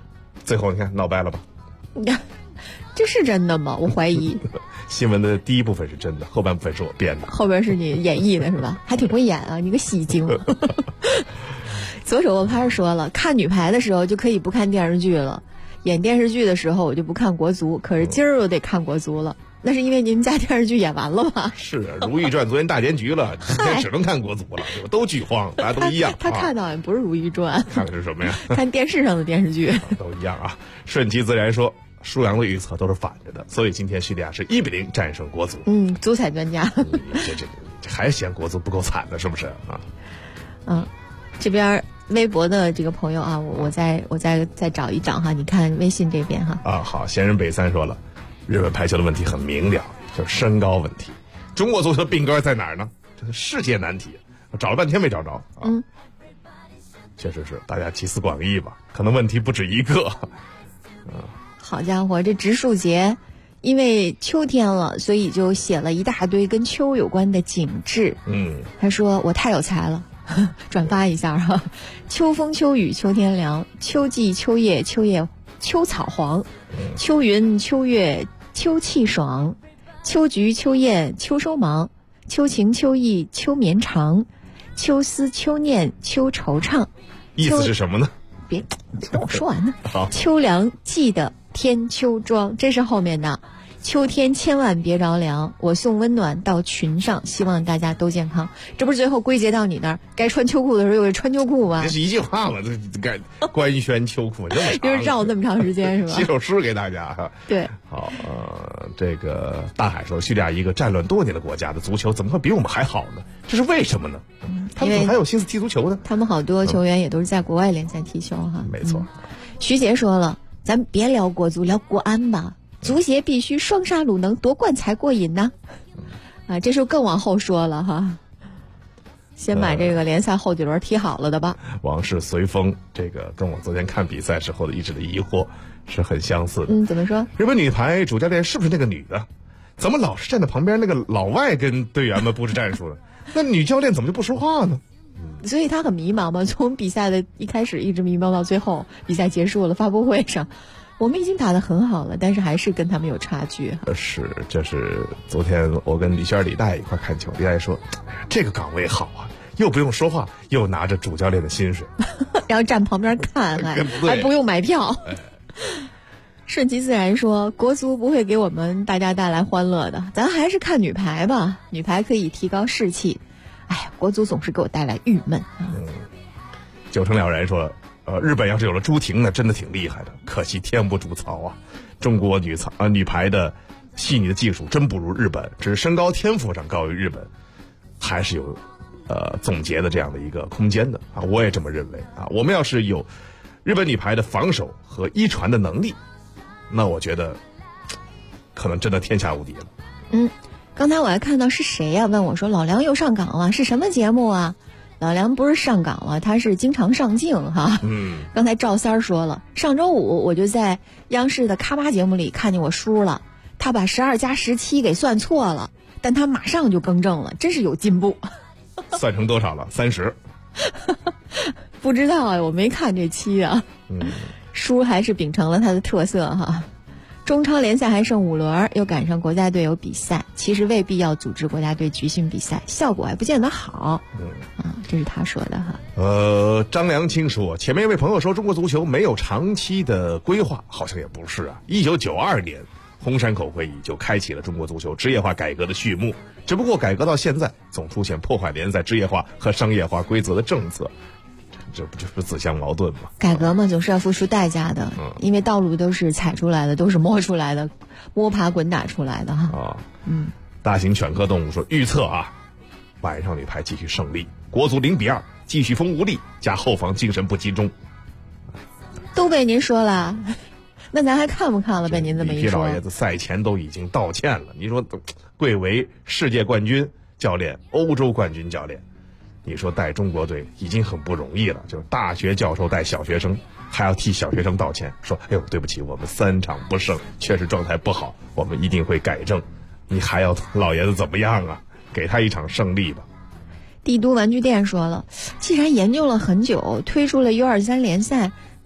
最后你看闹掰了吧？ 这是真的吗？我怀疑。 新闻的第一部分是真的，后半部分是我编的。 后边是你演绎的是吧？还挺会演啊，你个戏精。左手握拍说了，看女排的时候就可以不看电视剧了，演电视剧的时候我就不看国足，可是今儿我得看国足了。那是因为您家电视剧演完了吧？ 是啊，《如懿传》昨天大结局了，今天只能看国足了，都剧荒，大家都一样。 他看到的不是《如懿传》， 看的是什么呀？ 看电视上的电视剧， 都一样啊。顺其自然说，舒阳的预测都是反着的，所以今天叙利亚是1-0战胜国足。 足彩专家， 这还嫌国足不够惨的，是不是啊？ 这边微博的这个朋友啊，我再找一找哈，你看微信这边哈。 好，闲人北三说了，日本排球的问题很明了，就是身高问题。中国足球的病根在哪儿呢？这是世界难题，我找了半天没找着啊。确实是，大家集思广益吧，可能问题不止一个。 好家伙，这植树节因为秋天了，所以就写了一大堆跟秋有关的景致。他说我太有才了，转发一下哈。秋风秋雨秋天凉，秋季秋叶秋草黄，秋云秋月秋气爽，秋菊秋燕秋收忙，秋情秋意秋绵长，秋思秋念秋惆怅。 意思是什么呢？ 别让我说完呢。秋凉记得添秋装，这是后面的。秋天千万别着凉，我送温暖到群上，希望大家都健康。这不是最后归结到你那儿，该穿秋裤的时候又给穿秋裤吗？ 这是一句话吗？这该官宣秋裤， 就是绕那么长时间是吧？ 写首诗给大家哈。 对， 好，这个大海说，叙利亚一个战乱多年的国家的足球怎么会比我们还好呢？这是为什么呢？他们怎么还有心思踢足球呢？ 他们好多球员也都是在国外联赛踢球哈。 没错。 徐杰说了，咱别聊国足，聊国安吧。足协必须双杀鲁能夺冠才过瘾呢。这时候更往后说了哈。先把这个联赛后几轮踢好了的吧。 往事随风，这个跟我昨天看比赛时候的一直的疑惑是很相似的。 怎么说？ 日本女排主教练是不是那个女的？怎么老是站在旁边那个老外跟队员们布置战术呢？那女教练怎么就不说话呢？ 所以他很迷茫嘛，从比赛的一开始一直迷茫到最后，比赛结束了，发布会上。我们已经打得很好了，但是还是跟他们有差距。 是，这是昨天我跟李轩、李代一块看球，李代说：“这个岗位好啊，又不用说话，又拿着主教练的薪水， 然后站旁边看，还不用买票。”顺其自然说：“国足不会给我们大家带来欢乐的，咱还是看女排吧，女排可以提高士气。哎呀，国足总是给我带来郁闷。” 九成了然说。日本要是有了朱婷呢，真的挺厉害的，可惜天不足曹啊！中国女排的细腻的技术真不如日本，只是身高天赋上高于日本，还是有总结的这样的一个空间的啊！我也这么认为啊！我们要是有日本女排的防守和一传的能力，那我觉得可能真的天下无敌了。 刚才我还看到是谁呀？问我说老梁又上岗了，是什么节目啊？老梁不是上岗了，他是经常上镜哈。刚才赵三说了，上周五我就在央视的咔吧节目里看见我叔了，他把12+17给算错了，但他马上就更正了，真是有进步。 算成多少了？30。 不知道啊，我没看这期啊。叔还是秉承了他的特色哈。中超联赛还剩5轮，又赶上国家队有比赛，其实未必要组织国家队集训比赛，效果还不见得好。这是他说的哈。 张良清说，前面一位朋友说中国足球没有长期的规划，好像也不是啊。1992年红山口会议就开启了中国足球职业化改革的序幕，只不过改革到现在总出现破坏联赛职业化和商业化规则的政策，这不就是自相矛盾吗？ 改革嘛，总是要付出代价的，因为道路都是踩出来的，都是摸出来的，摸爬滚打出来的哈。 大型犬科动物说，预测啊，晚上女排继续胜利，国足0-2，继续锋无力，加后防精神不集中。 都被您说了，那咱还看不看了？被您这么一说， 李老爷子赛前都已经道歉了。你说，贵为世界冠军教练、欧洲冠军教练。你说带中国队已经很不容易了，就是大学教授带小学生，还要替小学生道歉，说：“哎呦，对不起，我们3场不胜，确实状态不好，我们一定会改正。”你还要老爷子怎么样啊？给他一场胜利吧。 帝都玩具店说了，既然研究了很久，推出了U23联赛，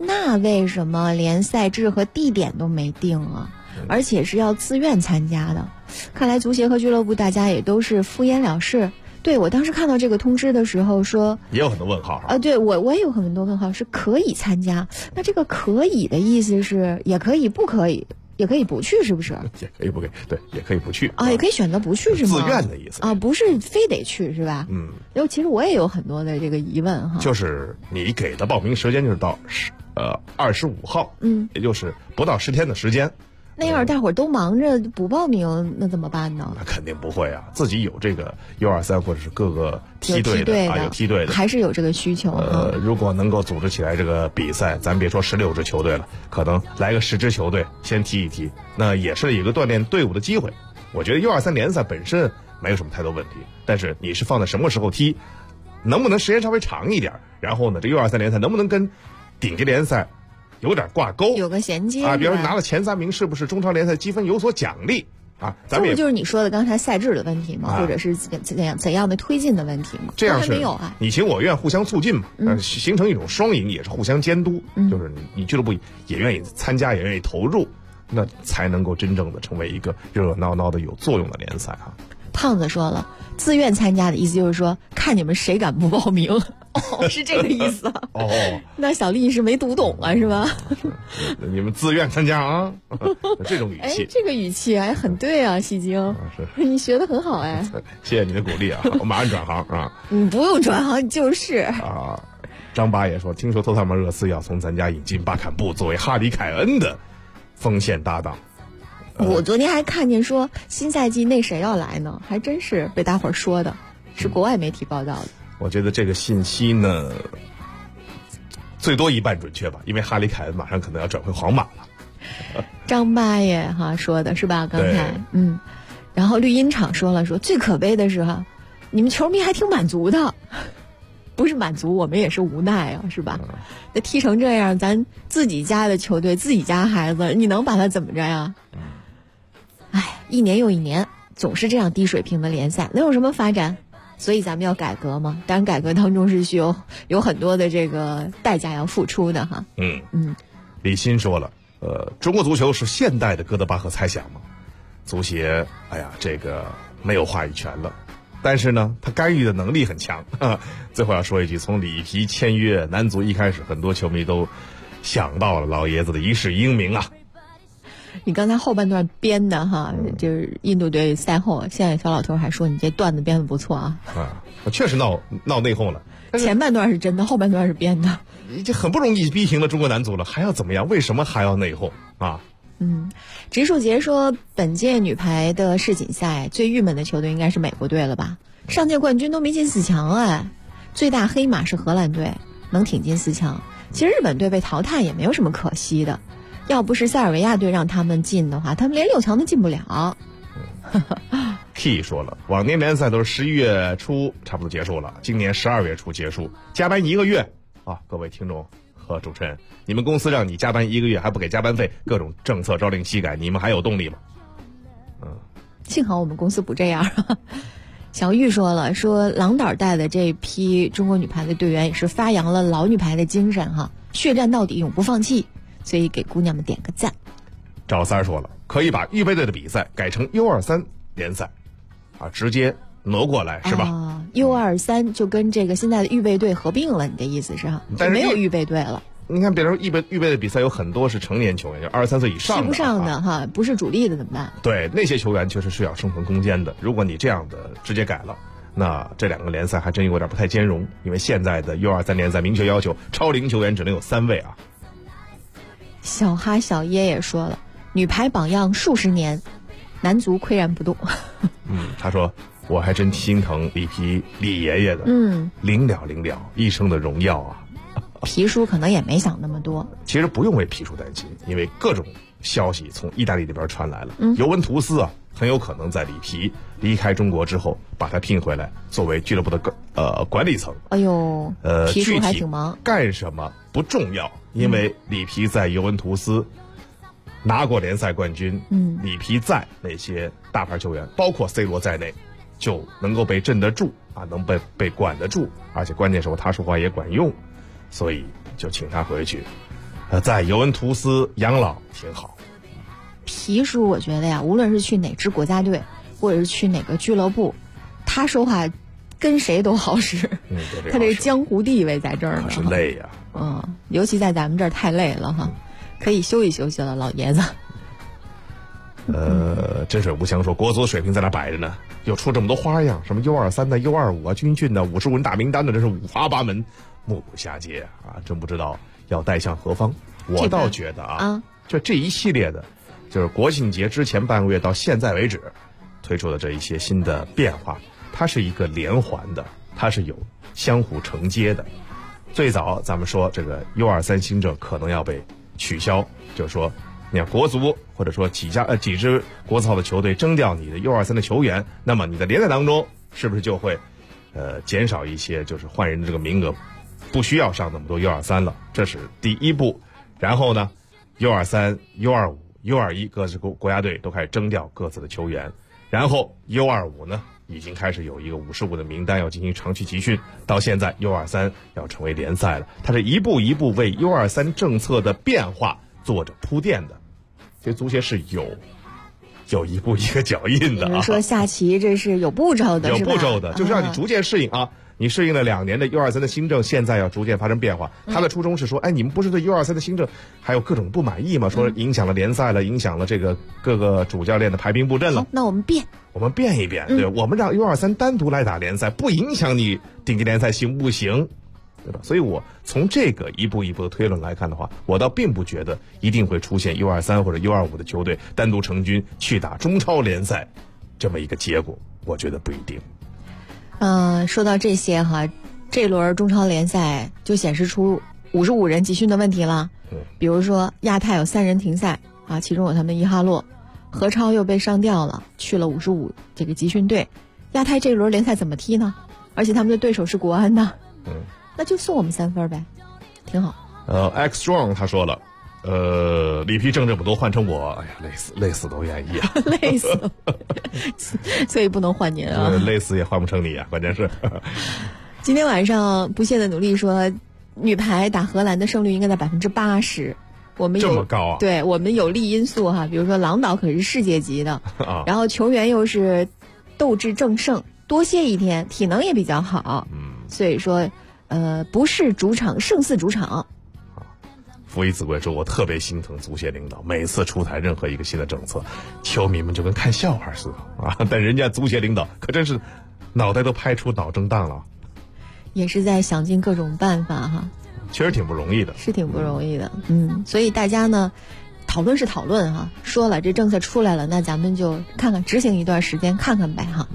那为什么连赛制和地点都没定啊？而且是要自愿参加的。看来足协和俱乐部大家也都是敷衍了事。对，我当时看到这个通知的时候说， 也有很多问号啊。对，我也有很多问号，是可以参加。那这个可以的意思是也可以不可以，也可以不去，是不是？ 也可以不可以？对，也可以不去啊，也可以选择不去，是吗？ 自愿的意思啊，不是非得去，是吧？因为其实我也有很多的这个疑问哈。 就是你给的报名时间就是到25号，也就是不到10天的时间。 那要是大伙儿都忙着不报名，那怎么办呢？ 那肯定不会啊，自己有这个 U23或者是各个梯队的啊，有梯队的， 还是有这个需求。 如果能够组织起来这个比赛，咱别说16支球队了，可能来个10支球队先踢一踢，那也是一个锻炼队伍的机会。我觉得 U23联赛本身没有什么太多问题，但是你是放在什么时候踢，能不能时间稍微长一点，然后呢，这 U23联赛能不能跟顶级联赛有点挂钩， 有个衔接啊，比如拿了前3名，是不是中超联赛积分有所奖励啊？咱们这不就是你说的刚才赛制的问题吗？或者是怎样的推进的问题吗？ 这样是没有啊， 你情我愿，互相促进嘛，形成一种双赢，也是互相监督，就是你俱乐部也愿意参加，也愿意投入，那才能够真正的成为一个热热闹闹的有作用的联赛啊。 胖子说了，自愿参加的意思就是说，看你们谁敢不报名。哦，是这个意思啊。 哦， 那小丽是没读懂啊，是吧？ 你们自愿参加啊，这种语气。 这个语气还很对啊，西京。是，你学得很好哎。 谢谢你的鼓励啊，我马上转行啊。 你不用转行，就是啊。张八也说，听说托特纳姆热刺要从咱家引进巴坎布作为哈里凯恩的锋线搭档。 我昨天还看见说新赛季那谁要来呢，还真是被大伙儿说的，是国外媒体报道的。 我觉得这个信息呢，最多一半准确吧，因为哈里凯恩马上可能要转回皇马了。 张八爷说的是吧？刚才然后绿茵场说最可悲的是你们球迷还挺满足的，不是满足，我们也是无奈啊，是吧？那踢成这样，咱自己家的球队，自己家孩子，你能把他怎么着呀？哎，一年又一年，总是这样低水平的联赛，能有什么发展？所以咱们要改革嘛，当然改革当中是需要有很多的这个代价要付出的哈。 李欣说了，中国足球是现代的哥德巴赫猜想嘛，足协这个没有话语权了，但是呢，他干预的能力很强。最后要说一句，从里皮签约男足一开始，很多球迷都想到了老爷子的一世英名啊。 你刚才后半段编的就是印度队赛后，现在小老头还说你这段子编的不错啊。 确实闹内讧了。 前半段是真的，后半段是编的。 这很不容易逼平了中国男足了，还要怎么样？为什么还要内讧啊？ 植树杰说，本届女排的世锦赛最郁闷的球队应该是美国队了吧？上届冠军都没进4强最大黑马是荷兰队，能挺进4强。其实日本队被淘汰也没有什么可惜的。要不是塞尔维亚队让他们进的话，他们连6强都进不了。 Key 说了，往年联赛都是11月初差不多结束了，今年12月初结束，加班1个月啊！各位听众和主持人，你们公司让你加班1个月还不给加班费，各种政策朝令夕改，你们还有动力吗？ 幸好我们公司不这样。小玉说了，郎导带的这批中国女排的队员也是发扬了老女排的精神血战到底，永不放弃。所以给姑娘们点个赞。 赵三说了，可以把预备队的比赛改成 U23 联赛直接挪过来是吧 ？U23 就跟这个现在的预备队合并了，你的意思是但是没有预备队了。 你看，比如说预备的比赛有很多是成年球员，就23岁以上的， 踢不上的不是主力的怎么办？ 对，那些球员确实是要生存空间的。如果你这样的直接改了，那这2个联赛还真有点不太兼容，因为现在的 U23 联赛明确要求超龄球员只能有3位啊。 小哈小耶也说了，女排榜样数十年，男足岿然不动。 他说我还真心疼李皮李爷爷的，临了一生的荣耀啊。 皮叔可能也没想那么多， 其实不用为皮叔担心，因为各种消息从意大利那边传来了，尤文图斯很有可能在里皮离开中国之后把他聘回来作为俱乐部的管理层。 哎呦，皮叔还挺忙， 干什么不重要，因为里皮在尤文图斯拿过联赛冠军，里皮在那些大牌球员包括 C 罗在内就能够被镇得住能被管得住，而且关键时候他说话也管用，所以就请他回去。 在尤文图斯养老挺好。 皮叔我觉得呀，无论是去哪支国家队，或者是去哪个俱乐部，他说话跟谁都好使。他这个江湖地位在这儿呢。 是累呀。 尤其在咱们这儿太累了哈，可以休息休息了，老爷子。 真水无香说国足水平在那摆着呢，又出这么多花样，什么 U23 的 U25 啊，军训的55人大名单的，真是五花八门，目不暇接啊！真不知道要带向何方。我倒觉得就这一系列的，就是国庆节之前半个月到现在为止推出的这一些新的变化，它是一个连环的，它是有相互承接的。最早咱们说这个 U23 新政可能要被取消，就是说你看国足或者说几支国字号的球队征调你的 U23 的球员，那么你的联赛当中是不是就会减少一些就是换人的这个名额，不需要上那么多 U23 了，这是第一步。然后呢 U23 U25 U21 各支国家队都开始征调各自的球员，然后 U25 呢已经开始有一个55的名单要进行长期集训，到现在 U23 要成为联赛了，它是一步一步为 U23 政策的变化做着铺垫的。这足协是有一步一个脚印的。 你们说下棋这是有步骤的， 有步骤的，就是让你逐渐适应啊。你适应了2年的 U23 的新政，现在要逐渐发生变化。他的初衷是说，你们不是对 U23 的新政还有各种不满意吗？说影响了联赛了，影响了这个各个主教练的排兵布阵了。 那我们变一变，对，我们让 U23 单独来打联赛，不影响你顶级联赛行不行？对吧？所以我从这个一步一步的推论来看的话，我倒并不觉得一定会出现 U23 或者 U25 的球队单独成军去打中超联赛这么一个结果，我觉得不一定。 说到这些哈，这轮中超联赛就显示出55人集训的问题了。比如说亚太有3人停赛啊，其中有他们伊哈洛，何超又被上调了，去了55这个集训队。亚太这轮联赛怎么踢呢？而且他们的对手是国安呢。那就送我们3分呗，挺好。 X Strong 他说了，里皮挣这么多换成我，哎呀，累死都愿意啊， 累死，所以不能换您啊， 累死也换不成你啊，关键是。 今天晚上不懈的努力说，女排打荷兰的胜率应该在80%，我们有这么高啊？ 对，我们有利因素哈，比如说郎导可是世界级的，然后球员又是斗志正盛，多歇一天，体能也比较好，所以说。不是主场胜似主场。 夫以子贵说，我特别心疼足协领导，每次出台任何一个新的政策，球迷们就跟看笑话似的啊！但人家足协领导可真是脑袋都拍出脑震荡了， 也是在想尽各种办法哈。 确实挺不容易的， 是挺不容易的。所以大家呢，讨论是讨论哈，说了这政策出来了，那咱们就看看执行一段时间看看呗哈。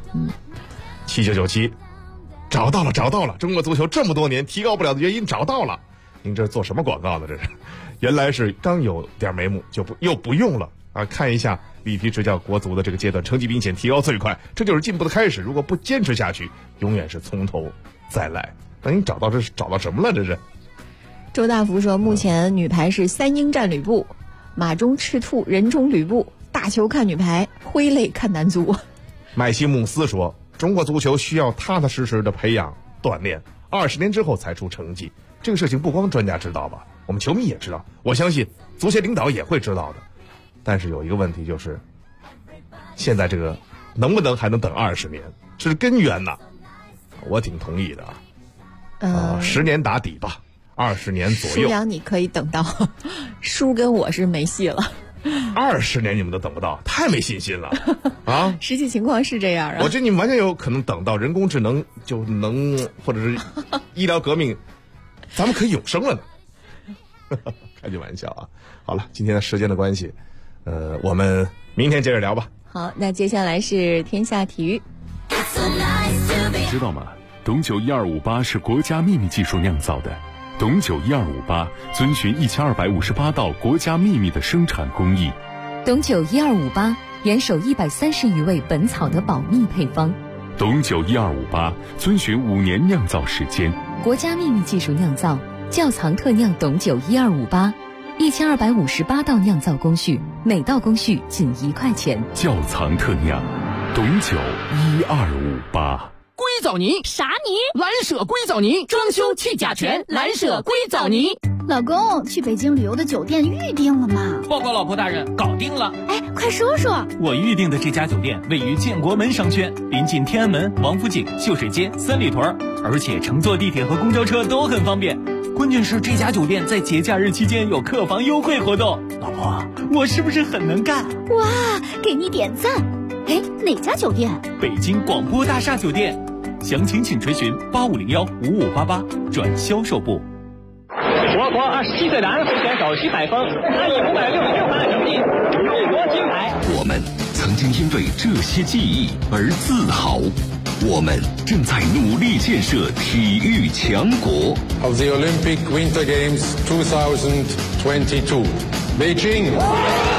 7997。找到了！中国足球这么多年提高不了的原因找到了。您这做什么广告呢？这是，原来是刚有点眉目又不用了啊！看一下里皮执教国足的这个阶段，成绩明显提高最快，这就是进步的开始。如果不坚持下去，永远是从头再来。那您找到什么了？这是。 周大福说，目前女排是3英战吕布，马中赤兔，人中吕布，大球看女排，挥泪看男足。 麦西穆斯说，中国足球需要踏踏实实的培养锻炼，20年之后才出成绩。这个事情不光专家知道吧，我们球迷也知道，我相信足协领导也会知道的。但是有一个问题就是，现在这个能不能还能等20年，这是根源呐。我挺同意的10年打底吧，20年左右。 舒阳你可以等到，输跟我是没戏了。 20年你们都等不到，太没信心了啊！ 实际情况是这样啊， 我觉得你们完全有可能等到人工智能就能，或者是医疗革命，咱们可以永生了呢。开句玩笑啊！好了，今天的时间的关系，我们明天接着聊吧。 好，那接下来是天下体育。 你知道吗？董酒1258是国家秘密技术酿造的。董酒1258遵循1258道国家秘密的生产工艺。 董酒1258严守130余味本草的保密配方。 董酒1258遵循5年酿造时间， 国家秘密技术酿造，窖藏特酿董酒1258，1258道酿造工序，每道工序仅1块钱。 窖藏特酿，董酒1258。 硅藻泥？ 啥泥？ 蓝舍硅藻泥，装修去甲醛，蓝舍硅藻泥。 老公，去北京旅游的酒店预定了吗？ 报告老婆大人，搞定了。 哎，快说说。 我预定的这家酒店位于建国门商圈，临近天安门、王府井、秀水街、三里屯，而且乘坐地铁和公交车都很方便。关键是这家酒店在节假日期间有客房优惠活动。老婆，我是不是很能干？ 哇，给你点赞。哎，哪家酒店？ 北京广播大厦酒店。详情请垂询85015588转销售部。 我国27岁男足选手徐海峰，他以566分的成绩入夺金牌。 我们曾经因为这些记忆而自豪，我们正在努力建设体育强国。 Of the Olympic Winter Games 2022, Beijing.